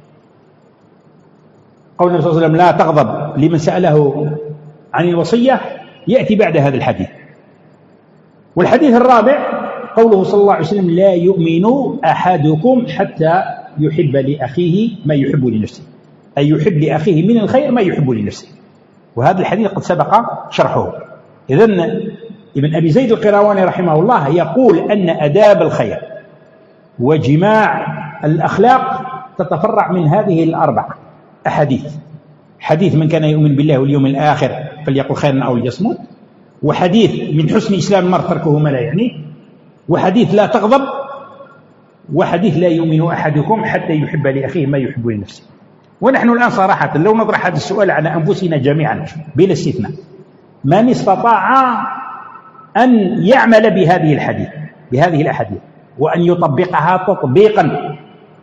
قول النبي صلى الله عليه وسلم لا تغضب لمن سأله عن الوصية يأتي بعد هذا الحديث. والحديث الرابع قوله صلى الله عليه وسلم لا يؤمن أحدكم حتى يحب لأخيه ما يحب لنفسه، أي يحب لأخيه من الخير ما يحب لنفسه، وهذا الحديث قد سبق شرحه. إذن ابن أبي زيد القيرواني رحمه الله يقول أن آداب الخير وجماع الأخلاق تتفرع من هذه الأربع أحاديث: حديث من كان يؤمن بالله واليوم الآخر فليقل خيرا أو ليصمت، وحديث من حسن إسلام المرء تركه ما لا يعنيه، وحديث لا تغضب، وحديث لا يؤمن أحدكم حتى يحب لأخيه ما يحب لنفسه. ونحن الآن صراحة لو نطرح هذا السؤال على أنفسنا جميعا بلا استثناء، من استطاع أن يعمل بهذه الحديث بهذه الأحاديث وأن يطبقها تطبيقا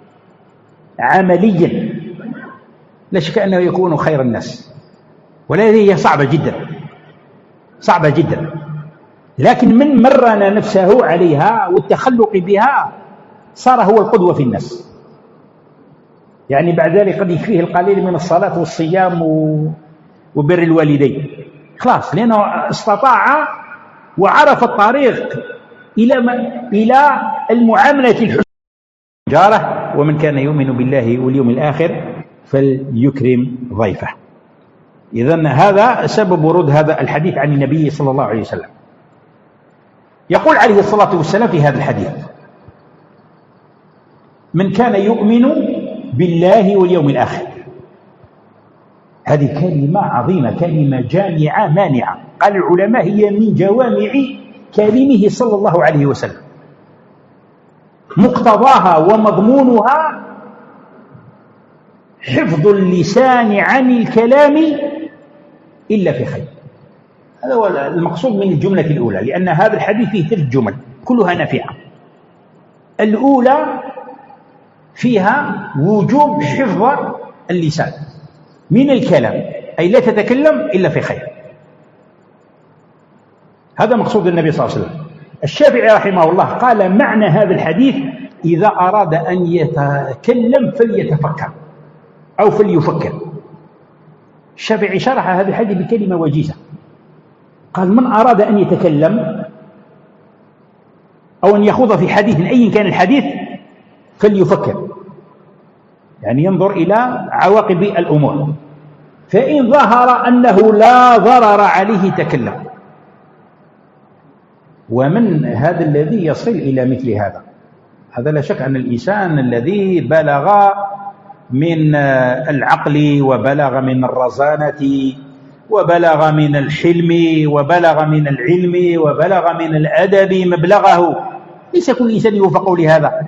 عمليا لا شك أنه يكون خير الناس، ولكن هي صعبة جدا صعبة جدا، لكن من مرن نفسه عليها والتخلق بها صار هو القدوة في الناس. يعني بعد ذلك قد يكفيه القليل من الصلاة والصيام وبر الوالدين خلاص، لأنه استطاع وعرف الطريق إلى إلى المعاملة الحسنى جاره. ومن كان يؤمن بالله واليوم الآخر فليكرم ضيفه. إذن هذا سبب ورود هذا الحديث عن النبي صلى الله عليه وسلم. يقول عليه الصلاة والسلام في هذا الحديث من كان يؤمن بالله واليوم الآخر. هذه كلمة عظيمة، كلمة جامعة مانعة. قال العلماء هي من جوامع كلمه صلى الله عليه وسلم، مقتضاها ومضمونها حفظ اللسان عن الكلام إلا في خير. هذا هو المقصود من الجملة الأولى، لأن هذا الحديث فيه ثلاث جمل كلها نافعة. الأولى فيها وجوب حفظ اللسان من الكلام، أي لا تتكلم إلا في خير. هذا مقصود النبي صلى الله عليه وسلم. الشافعي رحمه الله قال معنى هذا الحديث إذا أراد أن يتكلم فليتفكر أو فليفكر. الشافعي شرح هذا الحديث بكلمة وجيزة، قال من أراد أن يتكلم أو أن يخوض في حديث أي كان الحديث فليفكر، يعني ينظر إلى عواقب الأمور، فإن ظهر أنه لا ضرر عليه تكلم. ومن هذا الذي يصل إلى مثل هذا؟ هذا لا شك أن الإنسان الذي بلغ من العقل وبلغ من الرزانة وبلغ من الحلم وبلغ من العلم وبلغ من الأدب مبلغه، ليس كل إنسان يوفق لهذا.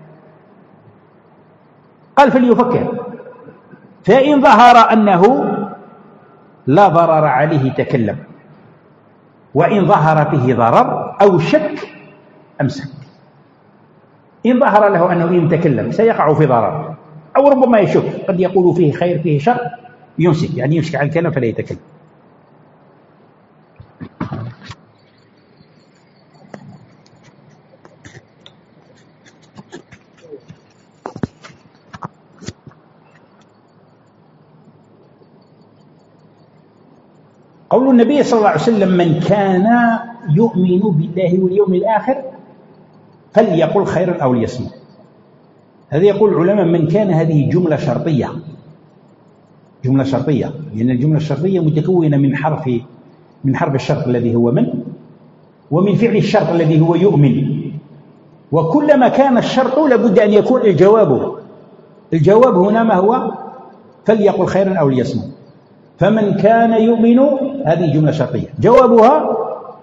قال فليفكر، فإن ظهر أنه لا ضرر عليه تكلم، وإن ظهر به ضرر أو شك أمسك. إن ظهر له أنه إن تكلم سيقع في ضرر أو ربما يشك، قد يقول فيه خير فيه شر، يمسك، يعني يمسك عن الكلام فلا يتكلم. قول النبي صلى الله عليه وسلم من كان يؤمن بالله واليوم الآخر فليقل خيرا أو ليصمت. هذا يقول العلماء من كان، هذه جملة شرطية، جملة شرطية، لأن الجملة الشرطية متكونة من حرف من حرف الشرط الذي هو من، ومن فعل الشرط الذي هو يؤمن. وكلما كان الشرط لابد أن يكون الجواب. الجواب هنا ما هو؟ فليقل خيرا أو ليصمت. فمن كان يؤمن هذه جملة شرطية، جوابها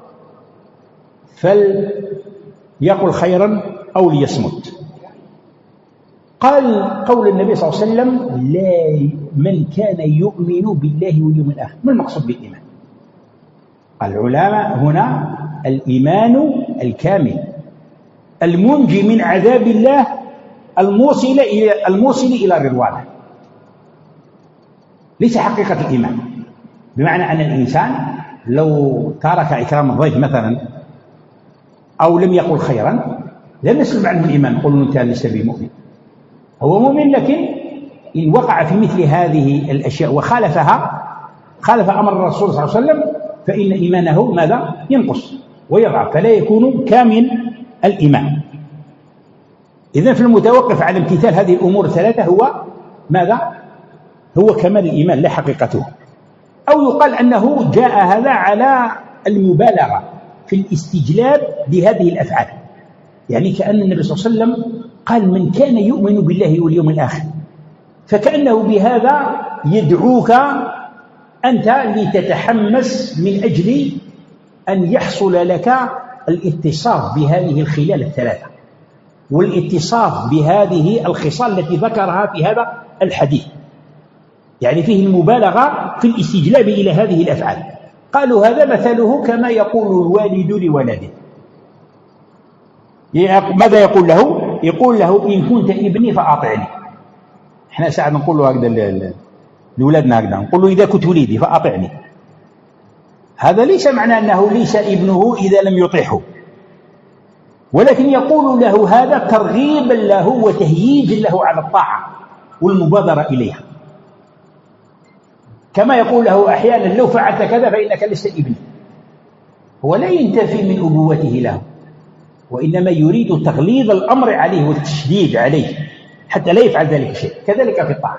فليقل خيرا أو ليصمت. قال قول النبي صلى الله عليه وسلم لا من كان يؤمن بالله واليوم الآخر. ما المقصود بالإيمان؟ العلماء هنا الإيمان الكامل المنجي من عذاب الله الموصل إلى الموصل إلى رضوانه، ليس حقيقة الإيمان. بمعنى أن الإنسان لو ترك إكرام الضيف مثلا أو لم يقل خيرا لم يسلب عنه الإيمان، قل أنت لست بمؤمن. هو مؤمن، لكن إن وقع في مثل هذه الأشياء وخالفها، خالف أمر الرسول صلى الله عليه وسلم، فإن إيمانه ماذا؟ ينقص ويضعف، فلا يكون كامل الإيمان. إذن في المتوقف على امتثال هذه الأمور الثلاثة هو ماذا؟ هو كمال الإيمان لا حقيقته. أو يقال أنه جاء هذا على المبالغة في الاستجلاب لهذه الأفعال، يعني كأن النبي صلى الله عليه وسلم قال من كان يؤمن بالله واليوم الآخر، فكأنه بهذا يدعوك أنت لتتحمس من أجل أن يحصل لك الاتصاف بهذه الخلال الثلاثة والاتصاف بهذه الخصال التي ذكرها في هذا الحديث، يعني فيه المبالغة في الاستجلاب إلى هذه الأفعال. قالوا هذا مثله كما يقول الوالد لولده. ماذا يقول له؟ يقول له إن كنت ابني فأطعني. احنا ساعة نقول له هكذا لأولادنا، هكذا نقول له إذا كنت وليدي فأطعني. هذا ليس معنى أنه ليس ابنه إذا لم يطيعه، ولكن يقول له هذا ترغيبا له وتهييجا له على الطاعة والمبادرة إليها، كما يقول له أحيانا لو فعلت كذا فإنك لست ابني. هو لا ينتفي من أبوته له، وإنما يريد تغليظ الأمر عليه والتشديد عليه حتى لا يفعل ذلك الشيء. كذلك في الطاعة.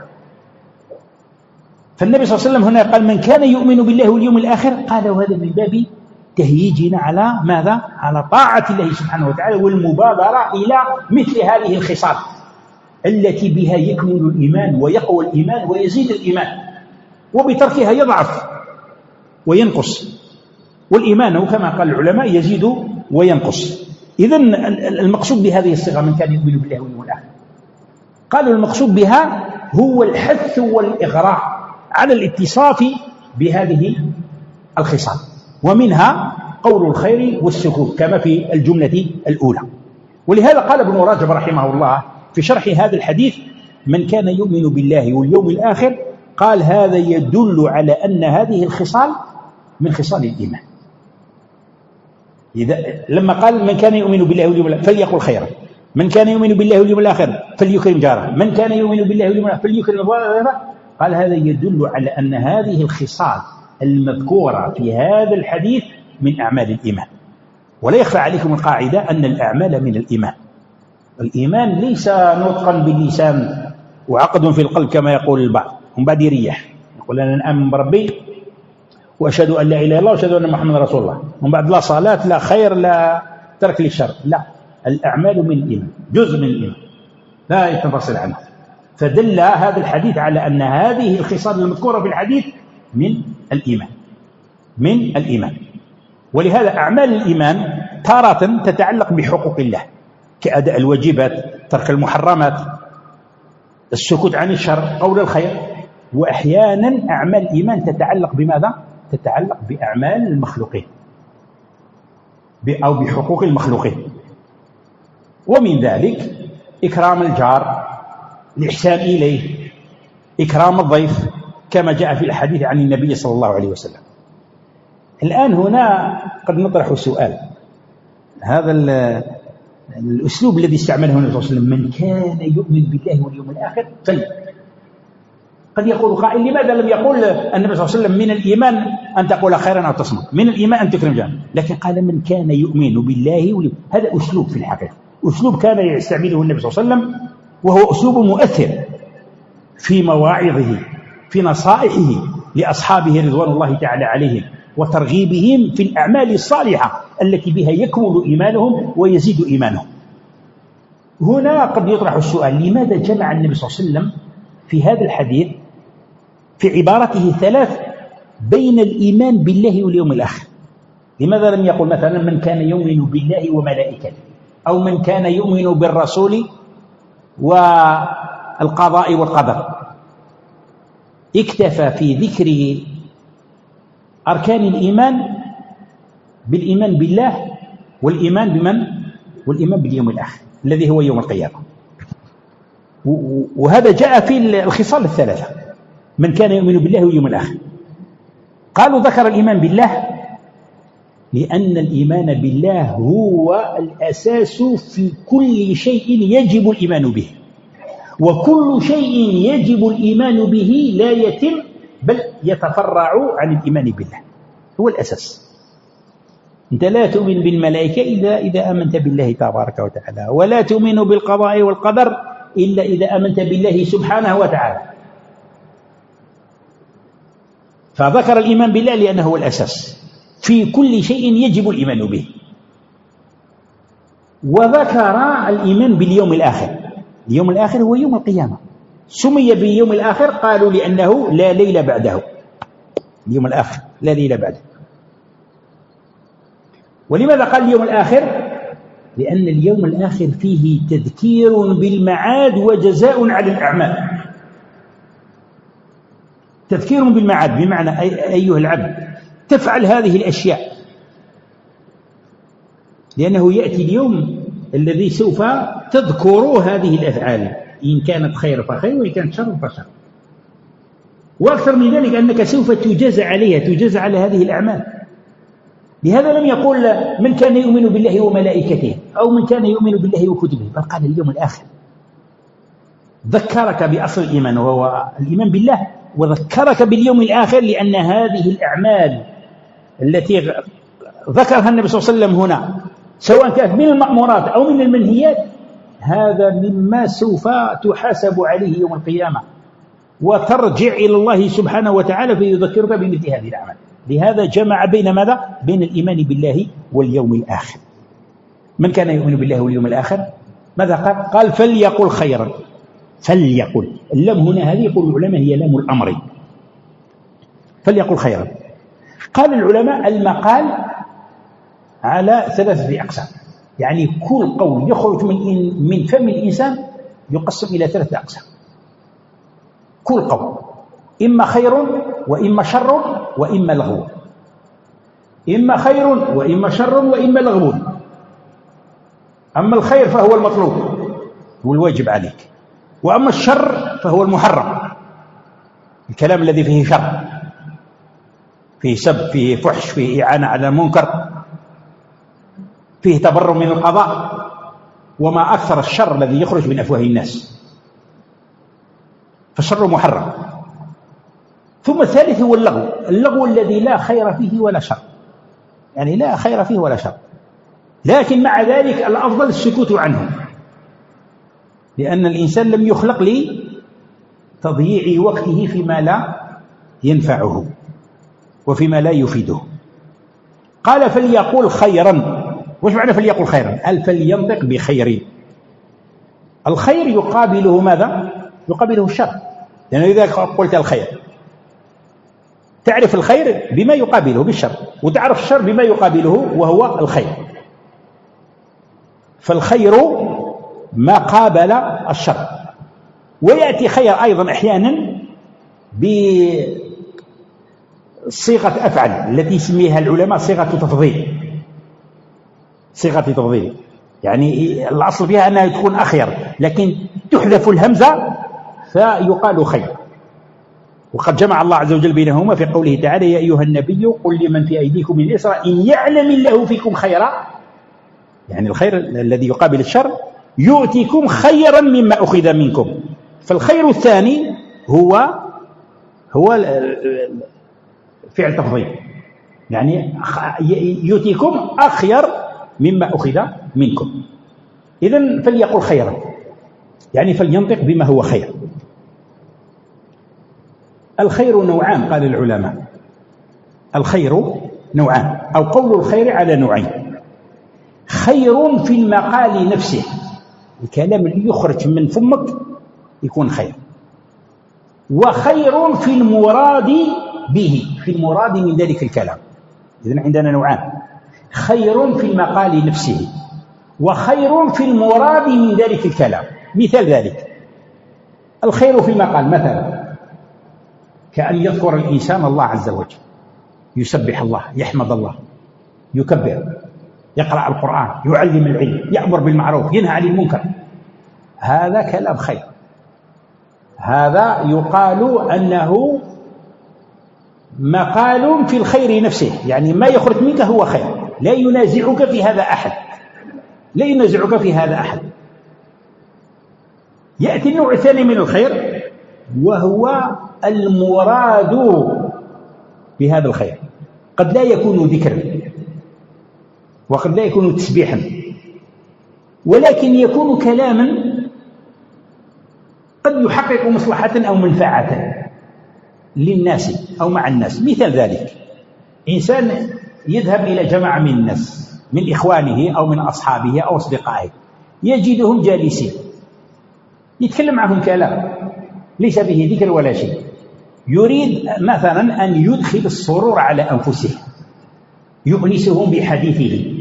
فالنبي صلى الله عليه وسلم هنا قال من كان يؤمن بالله واليوم الآخر، قال هذا من باب تهييجنا على ماذا؟ على طاعة الله سبحانه وتعالى والمبادرة إلى مثل هذه الخصال التي بها يكمل الإيمان ويقوى الإيمان ويزيد الإيمان، وبتركها يضعف وينقص. والإيمان كما قال العلماء يزيد وينقص. إذن المقصود بهذه الصيغة من كان يؤمن بالله واليوم الآخر، قالوا المقصود بها هو الحث والإغراء على الاتصاف بهذه الخصال، ومنها قول الخير والسكوت كما في الجملة الأولى. ولهذا قال ابن رجب رحمه الله في شرح هذا الحديث من كان يؤمن بالله واليوم الآخر، قال هذا يدل على أن هذه الخصال من خصال الإيمان. إذا لما قال من كان يؤمن بالله واليوم الآخر فليقل خيرا، من كان يؤمن بالله واليوم الآخر فليكرم جاره، من كان يؤمن بالله واليوم الآخر فليكرم ضيفه، قال هذا يدل على أن هذه الخصال المذكورة في هذا الحديث من أعمال الإيمان. ولا يخفى عليكم القاعدة أن الأعمال من الإيمان. الإيمان ليس نطقا باللسان وعقد في القلب كما يقول البعض، هم بعد يريح يقول أنا نآمن بربي وأشهد أن لا إله إلا الله وأشهد أن محمد رسول الله، هم بعد لا صلاة لا خير لا ترك للشر. لا، الأعمال من الإيمان، جزء من الإيمان لا يتفصل عنه. فدل هذا الحديث على أن هذه الخصال المذكورة في الحديث من الإيمان، من الإيمان. ولهذا أعمال الإيمان تارة تتعلق بحقوق الله كأداء الواجبات، ترك المحرمات، السكوت عن الشر، قول الخير. وأحيانا أعمال الإيمان تتعلق بماذا؟ تتعلق بأعمال المخلوقين أو بحقوق المخلوقين، ومن ذلك إكرام الجار، الإحسان إليه، إكرام الضيف كما جاء في الحديث عن النبي صلى الله عليه وسلم. الآن هنا قد نطرح سؤال، هذا الأسلوب الذي استعمله النبي صلى الله عليه وسلم من كان يؤمن بالله واليوم الآخر فل، قد يقول قائل لماذا لم يقول النبي صلى الله عليه وسلم من الإيمان أن تقول خيرا أو تصمت، من الإيمان أن تكرم جارك، لكن قال من كان يؤمن بالله واليوم. هذا أسلوب في الحقيقة، أسلوب كان يستعمله النبي صلى الله عليه وسلم، وهو أسلوب مؤثر في مواعظه، في نصائحه لأصحابه رضوان الله تعالى عليهم، وترغيبهم في الأعمال الصالحة التي بها يكمل إيمانهم ويزيد إيمانهم. هنا قد يطرح السؤال لماذا جمع النبي صلى الله عليه وسلم في هذا الحديث في عبارته ثلاث بين الإيمان بالله واليوم الآخر؟ لماذا لم يقل مثلا من كان يؤمن بالله وملائكته، أو من كان يؤمن بالرسول والقضاء والقدر؟ اكتفى في ذكر أركان الإيمان بالإيمان بالله والإيمان بمن؟ والإيمان باليوم الآخر الذي هو يوم القيامة. وهذا جاء في الخصال الثلاثة: من كان يؤمن بالله واليوم الآخر. قالوا ذكر الإيمان بالله لأن الإيمان بالله هو الأساس في كل شيء يجب الإيمان به، وكل شيء يجب الإيمان به لا يتم بل يتفرع عن الإيمان بالله، هو الأساس. أنت لا تؤمن بالملائكة إلا إذا آمنت بالله تبارك وتعالى، ولا تؤمن بالقضاء والقدر إلا إذا آمنت بالله سبحانه وتعالى. فذكر الإيمان بالله لأنه هو الأساس في كل شيء يجب الإيمان به. وذكر الإيمان باليوم الآخر. اليوم الآخر هو يوم القيامة، سمي باليوم الآخر قالوا لأنه لا ليل بعده. اليوم الآخر لا ليل بعده. ولماذا قال اليوم الآخر؟ لأن اليوم الآخر فيه تذكير بالمعاد وجزاء على الأعمال. تذكير بالمعاد بمعنى أيها العبد تفعل هذه الأشياء، لأنه يأتي اليوم الذي سوف تذكر هذه الأفعال، إن كانت خير فخير وإن كانت شر فشر. وأكثر من ذلك أنك سوف تجازى عليها، تجازى على هذه الأعمال. لهذا لم يقول من كان يؤمن بالله وملائكته أو من كان يؤمن بالله وكتبه، بل قال اليوم الآخر. ذكرك بأصل الإيمان وهو الإيمان بالله، وذكرك باليوم الآخر لأن هذه الأعمال التي ذكرها النبي صلى الله عليه وسلم هنا سواء كانت من المأمورات أو من المنهيات، هذا مما سوف تحاسب عليه يوم القيامة وترجع إلى الله سبحانه وتعالى فيذكرك بمثل هذه الأعمال. لهذا جمع بين ماذا؟ بين الإيمان بالله واليوم الآخر. من كان يؤمن بالله واليوم الآخر ماذا قال؟ قال فليقل خيرا. فليقل، اللام هنا هذه يقول العلماء هي لام الأمر، فليقل خيرا. قال العلماء المقال على ثلاثة أقسام، يعني كل قول يخرج من من فم الإنسان يقسم إلى ثلاثة أقسام. كل قول إما خير وإما شر وإما لغو، إما خير وإما شر وإما لغو. أما الخير فهو المطلوب والواجب عليك، وأما الشر فهو المحرم، الكلام الذي فيه شر، فيه سب، فيه فحش، فيه إعانة على المنكر، فيه تبرر من القضاء. وما أكثر الشر الذي يخرج من أفواه الناس، فالشر محرم. ثم الثالث هو اللغو، اللغو الذي لا خير فيه ولا شر، يعني لا خير فيه ولا شر، لكن مع ذلك الأفضل السكوت عنه، لأن الإنسان لم يخلق لتضييع وقته فيما لا ينفعه وفيما لا يفيده. قال فليقول خيرا. وش معنى فليقول خيرا؟ قال فلينطق بخير. الخير يقابله ماذا؟ يقابله الشر، لأنه إذا قلت الخير تعرف الخير بما يقابله بالشر، وتعرف الشر بما يقابله وهو الخير. فالخير ما قابل الشر. ويأتي خير أيضا أحيانا بصيغة أفعل التي يسميها العلماء صيغة تفضيل. صيغة تفضيل يعني الأصل فيها أنها تكون أخير، لكن تحذف الهمزة فيقال خير. وقد جمع الله عز وجل بينهما في قوله تعالى يا أيها النبي قل لمن في أيديكم من الأسرى إن يعلم الله فيكم خيرا، يعني الخير الذي يقابل الشر، يؤتيكم خيرا مما أخذ منكم. فالخير الثاني هو هو فعل تفضيل، يعني يؤتيكم أخير مما أخذ منكم. إذن فليقل خيرا، يعني فلينطق بما هو خير. الخير نوعان قال العلماء، الخير نوعان أو قول الخير على نوعين. خير في المقال نفسه، الكلام اللي يخرج من فمك يكون خير. وخير في المراد به، في المراد من ذلك الكلام. إذن عندنا نوعان، خير في المقال نفسه وخير في المراد من ذلك الكلام. مثال ذلك الخير في المقال مثلا كأن يذكر الإنسان الله عز وجل، يسبح الله، يحمد الله، يكبر، يقرأ القرآن، يعلم العلم، يأمر بالمعروف، ينهى عن المنكر، هذا كلام خير. هذا يقال أنه مقال في الخير نفسه، يعني ما يخرج منك هو خير، لا ينازعك في هذا أحد، لا ينازعك في هذا أحد. يأتي النوع الثاني من الخير وهو المراد بهذا الخير، قد لا يكون ذكرا وقد لا يكون تسبيحا، ولكن يكون كلاما قد يحقق مصلحة أو منفعة للناس أو مع الناس. مثال ذلك إنسان يذهب إلى جماعة من الناس، من إخوانه أو من أصحابه أو أصدقائه، يجدهم جالسين، يتكلم معهم كلام ليس به ذكر ولا شيء، يريد مثلا أن يدخل السرور على أنفسهم، يؤنسهم بحديثه،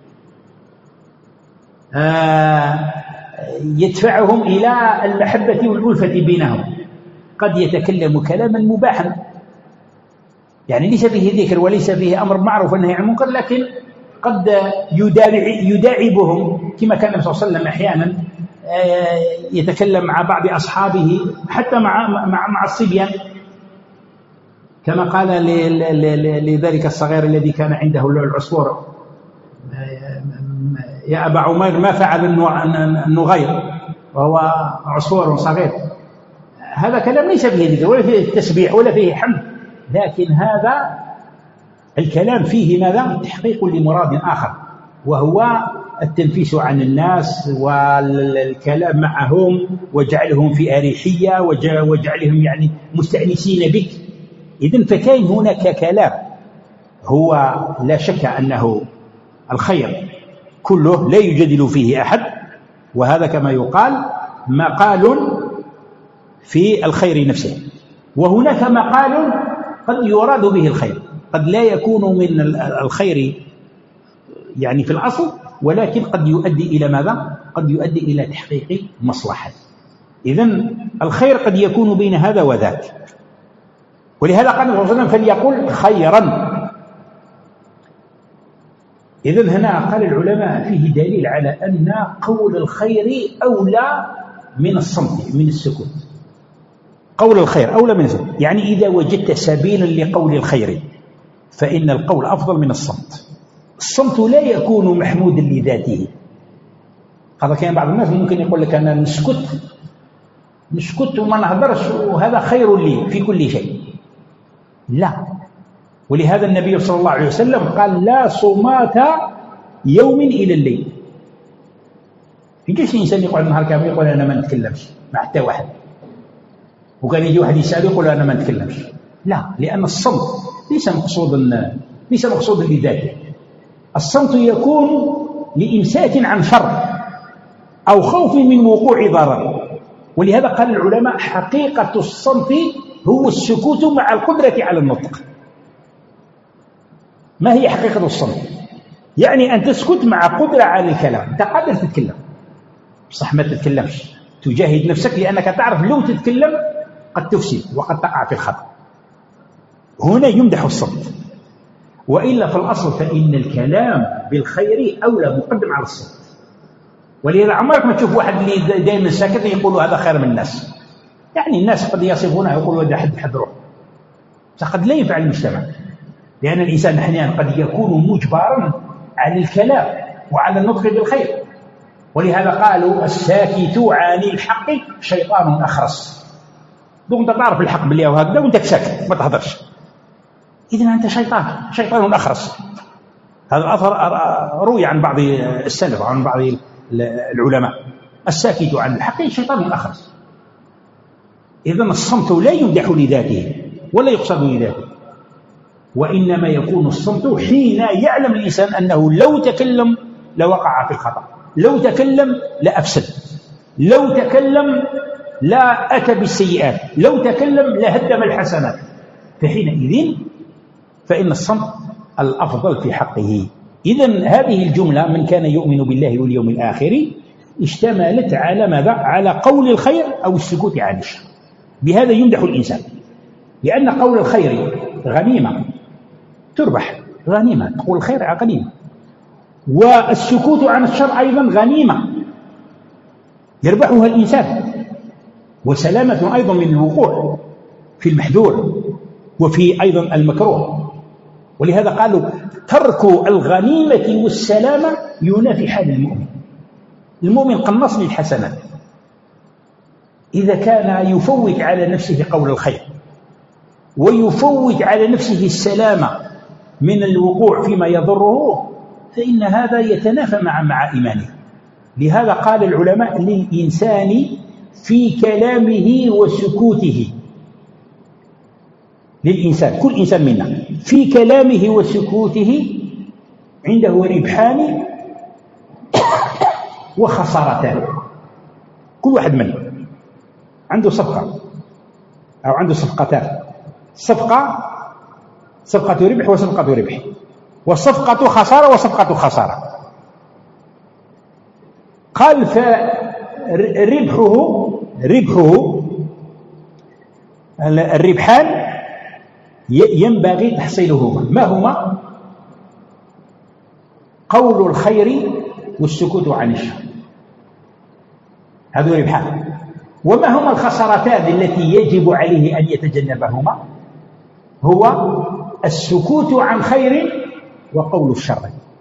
آه يدفعهم إلى المحبة والألفة بينهم. قد يتكلم كلاما مباحا، يعني ليس فيه ذكر وليس فيه أمر معروف والنهي عن المنكر، لكن قد يداعبهم، كما كان النبي صلى الله عليه وسلم أحيانا يتكلم مع بعض أصحابه حتى مع مع مع الصبيان، كما قال لذلك الصغير الذي كان عنده العصفور: يا أبا عمير ما فعل النغير، وهو عصفور صغير. هذا كلام ليس فيه ذكر ولا فيه تسبيح ولا فيه حمد، لكن هذا الكلام فيه ماذا؟ تحقيق لمراد آخر، وهو التنفيس عن الناس والكلام معهم وجعلهم في أريحية وجعلهم يعني مستأنسين بك. إذن فكاين هناك كلام هو لا شك أنه الخير كله لا يجادل فيه أحد، وهذا كما يقال مقال في الخير نفسه. وهناك مقال قد يراد به الخير، قد لا يكون من الخير يعني في الأصل، ولكن قد يؤدي إلى ماذا؟ قد يؤدي إلى تحقيق مصلحة. إذن الخير قد يكون بين هذا وذاك، ولهذا قال النبي صلى الله عليه وسلم: فليقل خيرا. إذن هنا قال العلماء فيه دليل على أن قول الخير أولى من الصمت، من السكوت. قول الخير أولى من السكوت، يعني إذا وجدت سبيلا لقول الخير فإن القول أفضل من الصمت. الصمت لا يكون محمودا لذاته. هذا كان بعض الناس ممكن يقول لك أنا نسكت نسكت وما نهضرش وهذا خير لي في كل شيء. لا، ولهذا النبي صلى الله عليه وسلم قال: لا صمات يوم إلى الليل. في جيش الإنسان يقعد النهار كامل يقول أنا ما نتكلمش مع حتى واحد، وكان يجي واحد يسأل يقول أنا ما نتكلمش. لا، لأن الصمت ليس مقصودا ليس مقصودا لذاته. الصمت يكون لإمساك عن شر أو خوف من وقوع ضرر. ولهذا قال العلماء: حقيقة الصمت هو السكوت مع القدرة على النطق. ما هي حقيقة الصمت؟ يعني أن تسكت مع قدرة على الكلام. أنت قادر تتكلم صح، ما تتكلمش، تجاهد نفسك، لأنك تعرف لو تتكلم قد تفسد وقد تقع في الخطأ. هنا يمدح الصمت، وإلا في الأصل فإن الكلام بالخير أولى مقدم على الصمت. ولهذا عمرك ما تشوف واحد اللي دائما ساكت يقولوا هذا خير من الناس. يعني الناس قد يصفونه يقولوا هذا حد حد روح، فقد لا ينفع المجتمع، لأن الإنسان أحيانا قد يكون مجبرا على الكلام وعلى النطق بالخير. ولهذا قالوا: الساكت عن الحق شيطان أخرس. دون تعرف الحق بالله وهكذا وانت ساكت ما تهضرش، إذن أنت شيطان شيطان أخرس. هذا الأثر روي عن بعض السلف عن بعض العلماء: الساكت عن الحق شيطان أخرس. إذن الصمت لا يمدح لذاته ولا يقصد لذاته، وإنما يكون الصمت حين يعلم الإنسان أنه لو تكلم لوقع في الخطأ، لو تكلم لأفسد، لو تكلم لا أتى بالسيئات، لو تكلم لهدم الحسنات. فحينئذ فإن الصمت الأفضل في حقه. إذن هذه الجملة: من كان يؤمن بالله واليوم الآخر اشتملت على ماذا؟ على قول الخير أو السكوت عن الشر. بهذا يمدح الإنسان، لأن قول الخير غنيمة تربح، غنيمة، تقول الخير غنيمة. والسكوت عن الشر أيضا غنيمة يربحها الإنسان، وسلامة أيضا من الوقوع في المحذور وفي أيضا المكروه. ولهذا قالوا ترك الغنيمة والسلامة ينافي حال المؤمن. المؤمن قنص للحسنات، إذا كان يفوت على نفسه قول الخير ويفوت على نفسه السلامة من الوقوع فيما يضره، فإن هذا يتنافى مع مع إيمانه. لهذا قال العلماء للإنسان في كلامه وسكوته، للإنسان كل إنسان منا في كلامه وسكوته عنده ربحان وخسارتان. كل واحد منا عنده صفقة أو عنده صفقتان، صفقة صفقة ربح وصفقة ربح، وصفقة خسارة وصفقة خسارة. قال فربحه ربحه الربحان ينبغي تحصيلهما، ما هما؟ قول الخير والسكوت عن الشر، هذا ربحان. وما هما الخسارتان التي يجب عليه أن يتجنبهما؟ هو السكوت عن خير وقول الشر.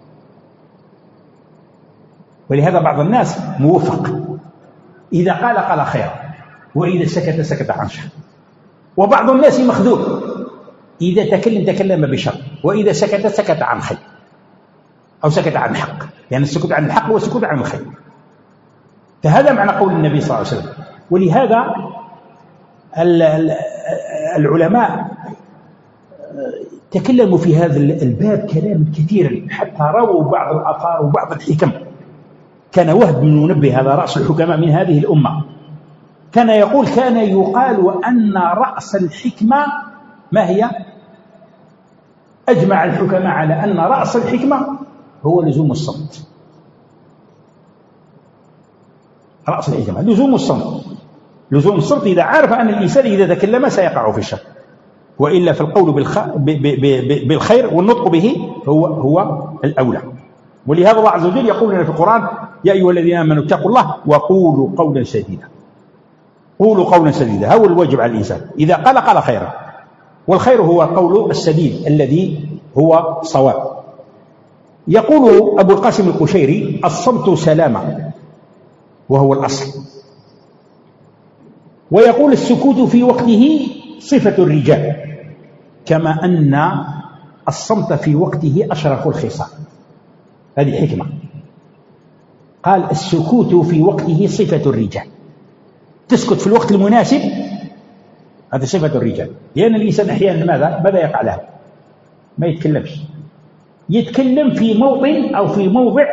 ولهذا بعض الناس موفق، إذا قال قال خير، وإذا سكت سكت عن شر. وبعض الناس مخذول، إذا تكلم تكلم بشر، وإذا سكت سكت عن خير أو سكت عن حق، يعني السكوت عن الحق والسكوت عن الخير. فهذا معنى قول النبي صلى الله عليه وسلم. ولهذا العلماء تكلموا في هذا الباب كلام كثيرا، حتى رووا بعض الآثار وبعض الحكم. كان وهب بن منبه هذا رأس الحكماء من هذه الأمة، كان يقول كان يقال أن رأس الحكمة ما هي؟ أجمع الحكماء على أن رأس الحكمة هو لزوم الصمت. رأس الحكمة لزوم الصمت. لزوم الصمت إذا عارف أن الإنسان إذا تكلم سيقع في الشر، وإلا فالقول بالخير والنطق به هو هو الأولى. ولهذا الله عز وجل يقول لنا في القرآن: يا أيها الذين آمنوا اتقوا الله وقولوا قولا سديدا. قولوا قولا سديدا، هو الواجب على الإنسان، إذا قال قال خيرا، والخير هو القول السديد الذي هو صواب. يقول أبو القاسم القشيري: الصمت سلامة وهو الأصل. ويقول: السكوت في وقته صفة الرجال، كما أن الصمت في وقته أشرف الخصال. هذه حكمة. قال: السكوت في وقته صفة الرجال، تسكت في الوقت المناسب، هذه صفة الرجال. لأن الإنسان أحيانا ماذا ماذا يقع له؟ ما يتكلمش، يتكلم في موطن أو في موضع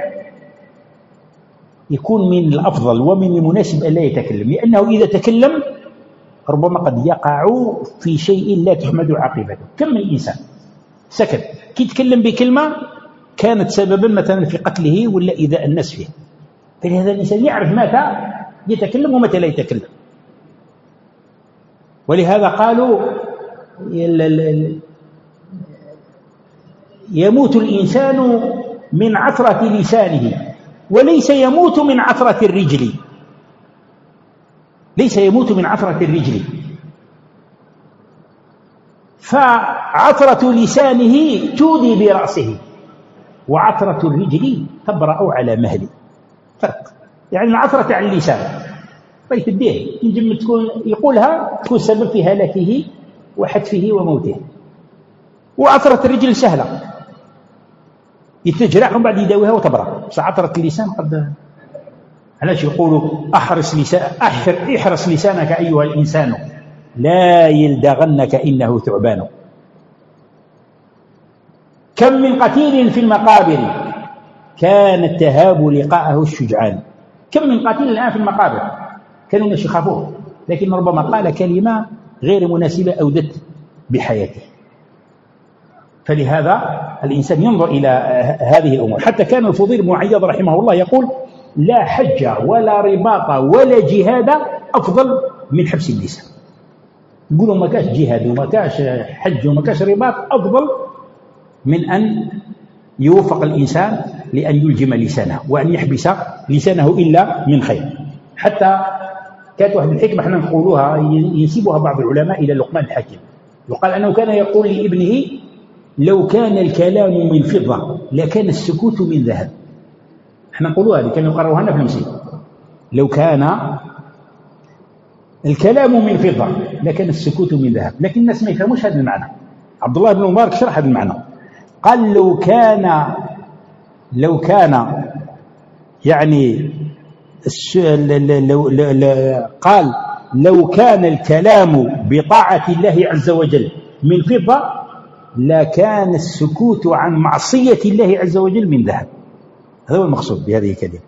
يكون من الأفضل ومن المناسب أن لا يتكلم، لأنه إذا تكلم ربما قد يقع في شيء لا تحمد عاقبته. كم من إنسان سكت كي يتكلم بكلمة كانت سببا مثلا في قتله ولا إيذاء الناس فيه. فلهذا الإنسان يعرف متى يتكلم ومتى لا يتكلم. ولهذا قالوا: يموت الإنسان من عثرة لسانه، وليس يموت من عثرة الرجل. ليس يموت من عثرة الرجل، فعثرة لسانه تودي برأسه، وعثرة الرجل تبرأ على مهل. فرق. يعني العثرة على اللسان طيب الديه ينجم تكون يقولها تكون سبب في هلاكه وحتفه وموته. وعثرة الرجل سهلة، يتجرح ومن بعد يداويها وتبرأ. بس عثرة اللسان قد، علاش يقولوا: احرس لسان احر احرس لسانك ايها الانسان لا يلدغنك انه ثعبان. كم من قتيل في المقابر كان التهاب لقاءه الشجعان. كم من قتيل الان في المقابر كانوا الناس يخافوه، لكن ربما قال كلمه غير مناسبه اودت بحياته. فلهذا الانسان ينظر الى هذه الامور. حتى كان الفضيل بن عياض رحمه الله يقول: لا حج ولا رباط ولا جهاد أفضل من حبس اللسان. يقولوا ما كاش جهاد وما كاش حج وما كاش رباط أفضل من أن يوفق الإنسان لأن يلجم لسانه وأن يحبس لسانه إلا من خير. حتى كانت واحد الحكمة احنا نقولوها ينسبها بعض العلماء إلى لقمان الحكيم، يقال أنه كان يقول لابنه: لو كان الكلام من فضة لكان السكوت من ذهب. احنا نقولوها هذه، كانوا يقرروها لنا في المسجد: لو كان الكلام من فضة لكان السكوت من ذهب. لكن الناس ما يفهموش هذا المعنى. عبد الله بن مبارك شرح هذا المعنى، قال: لو كان لو كان يعني قال لو كان الكلام بطاعة الله عز وجل من فضة لكان السكوت عن معصية الله عز وجل من ذهب. هذا هو المقصود بهذه الكلمة: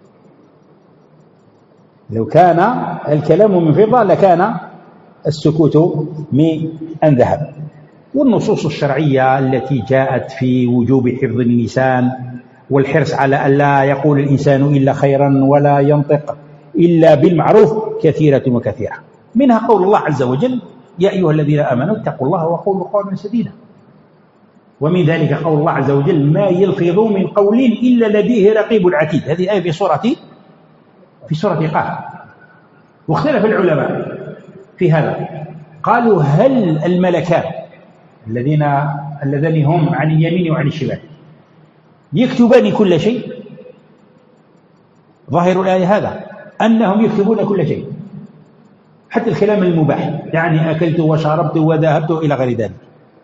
لو كان الكلام من فضة لكان السكوت من ذهب. والنصوص الشرعية التي جاءت في وجوب حفظ اللسان والحرص على أن لا يقول الإنسان إلا خيرا ولا ينطق إلا بالمعروف كثيرة وكثيرة. منها قول الله عز وجل: يا أيها الذين آمنوا اتقوا الله وقولوا قولا سديدا. ومن ذلك قول الله عز وجل: ما يلفظ من قول إلا لديه رقيب عتيد. هذه آية في سورة في سورة قاف. واختلف العلماء في هذا، قالوا: هل الملكان الذين اللذان هم عن اليمين وعن الشمال يكتبان كل شيء؟ ظاهر الآية هذا، أنهم يكتبون كل شيء حتى الكلام المباح، يعني أكلت وشربت وذهبت إلى غير ذلك.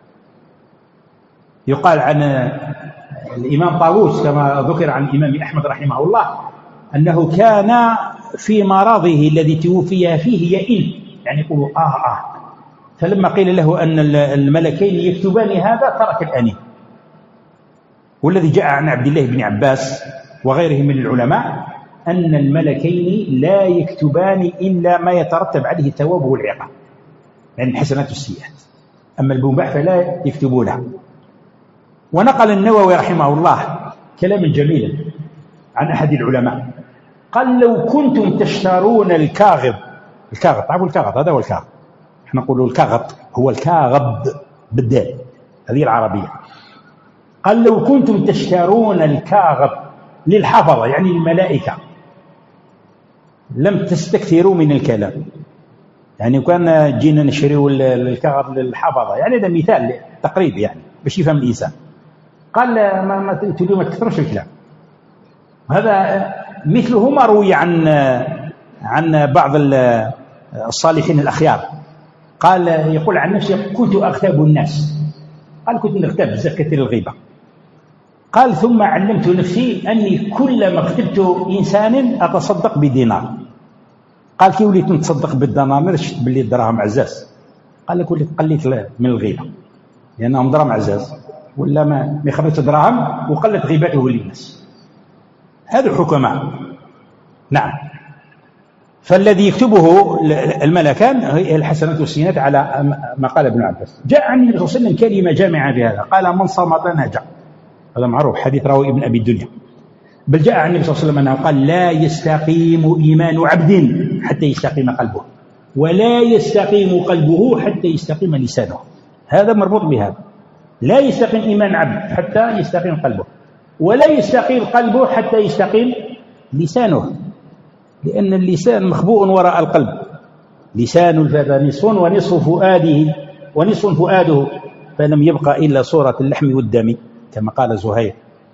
يقال عن الإمام طاووس كما ذكر عن الإمام أحمد رحمه الله أنه كان في مرضه الذي توفي فيه يئن، يعني يقول آه آه فلما قيل له أن الملكين يكتبان هذا ترك الأنين. والذي جاء عن عبد الله بن عباس وغيره من العلماء أن الملكين لا يكتبان إلا ما يترتب عليه الثواب والعقاب، يعني الحسنات والسيئات، أما المباح فلا يكتبونها. ونقل النووي رحمه الله كلاما جميلا عن أحد العلماء، قال: لو كنتم تشترون الكاغب، الكاغب تعرفوا الكاغب، هذا هو الكاغب، احنا نقول الكاغب هو الكاغب بالدال، هذه العربية. قال: لو كنتم تشترون الكاغب للحفظة يعني الملائكة لم تستكثروا من الكلام. يعني كان جينا نشتريوا الكاغب للحفظة، يعني هذا مثال تقريب يعني باش يفهم الإنسان. قال: ما ما تقولوا ما تكثرش الكلام. هذا مثله ما روي عن عن بعض الصالحين الأخيار، قال يقول عن نفسه: كنت أغتاب الناس. قال: كنت نغتاب بزاف كثير الغيبة. قال: ثم علمت نفسي أني كلما اغتبت إنسان أتصدق بدينار. قال: كي وليت نتصدق بالدنانير شفت باللي الدراهم عزاز. قال لك وليت قليت من الغيبة لأنهم دراهم عزاز، ولا ما يخرج دراهم وقلت غيبته للناس. هذا حكماء. نعم. فالذي يكتبه الملكان هي الحسنات والسيئات على ما قال ابن عباس. جاء عن النبي صلى الله عليه وسلم كلمة جامعة في هذا، قال: من صمت نجا. هذا معروف، حديث رواه ابن أبي الدنيا. بل جاء عن النبي صلى الله عليه وسلم أنه قال: لا يستقيم إيمان عبد حتى يستقيم قلبه، ولا يستقيم قلبه حتى يستقيم لسانه. هذا مربوط بهذا، لا يستقيم إيمان عبد حتى يستقيم قلبه، ولا يستقيم قلبه حتى يستقيم لسانه، لأن اللسان مخبوء وراء القلب. لسان الفتى نصف ونصف فؤاده ونصف فؤاده، فلم يبقى إلا صورة اللحم والدم كما قال زهير.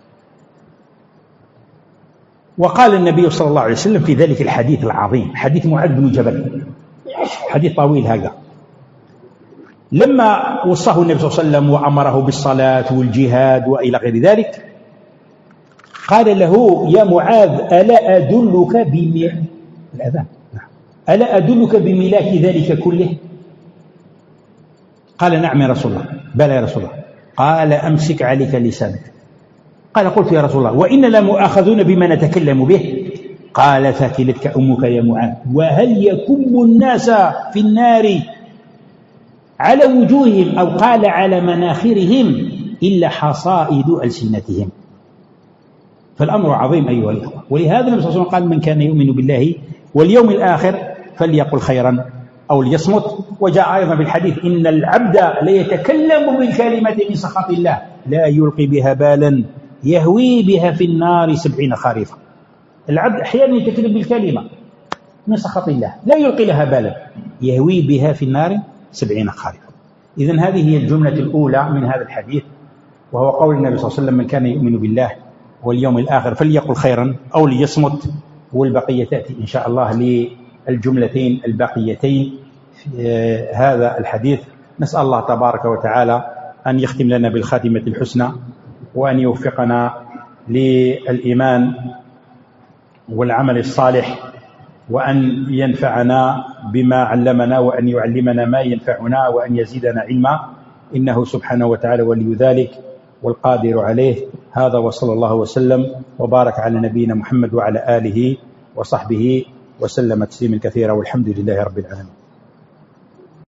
وقال النبي صلى الله عليه وسلم في ذلك الحديث العظيم، حديث معاذ بن جبل، حديث طويل هذا، لما وصاه النبي صلى الله عليه وسلم وأمره بالصلاة والجهاد وإلى غير ذلك، قال له: يا معاذ ألا أدلك بم... الأذان ألا أدلك بملاك ذلك كله؟ قال: نعم يا رسول الله. بلى يا رسول الله. قال: أمسك عليك لسانك. قال: قلت يا رسول الله وإن لمؤاخذون بما نتكلم به. قال: ثكلتك أمك يا معاذ، وهل يكب الناس في النار على وجوههم أو قال على مناخرهم إلا حصائد ألسنتهم. فالأمر عظيم أيها الأخوة. ولهذا النبي صلى الله عليه وسلم قال: من كان يؤمن بالله واليوم الآخر فليقل خيرا أو ليصمت. وجاء أيضا في الحديث إن العبد ليتكلم بالكلمة من سخط الله لا يلقي بها بالا يهوي بها في النار سبعين خريفا. العبد أحيانا يتكلم بالكلمة من سخط الله لا يلقي لها بالا يهوي بها في النار سبعين خريفا. إذن هذه هي الجملة الأولى من هذا الحديث، وهو قول النبي صلى الله عليه وسلم: من كان يؤمن بالله واليوم الآخر فليقل خيرا أو ليصمت. والبقية تأتي إن شاء الله للجملتين الباقيتين في هذا الحديث. نسأل الله تبارك وتعالى أن يختم لنا بالخاتمة الحسنى، وأن يوفقنا للإيمان والعمل الصالح، وأن ينفعنا بما علمنا، وأن يعلمنا ما ينفعنا، وأن يزيدنا علما، إنه سبحانه وتعالى ولي ذلك والقادر عليه. هذا وصلى الله وسلم وبارك على نبينا محمد وعلى آله وصحبه وسلم تسليما كثيرا، والحمد لله رب العالمين.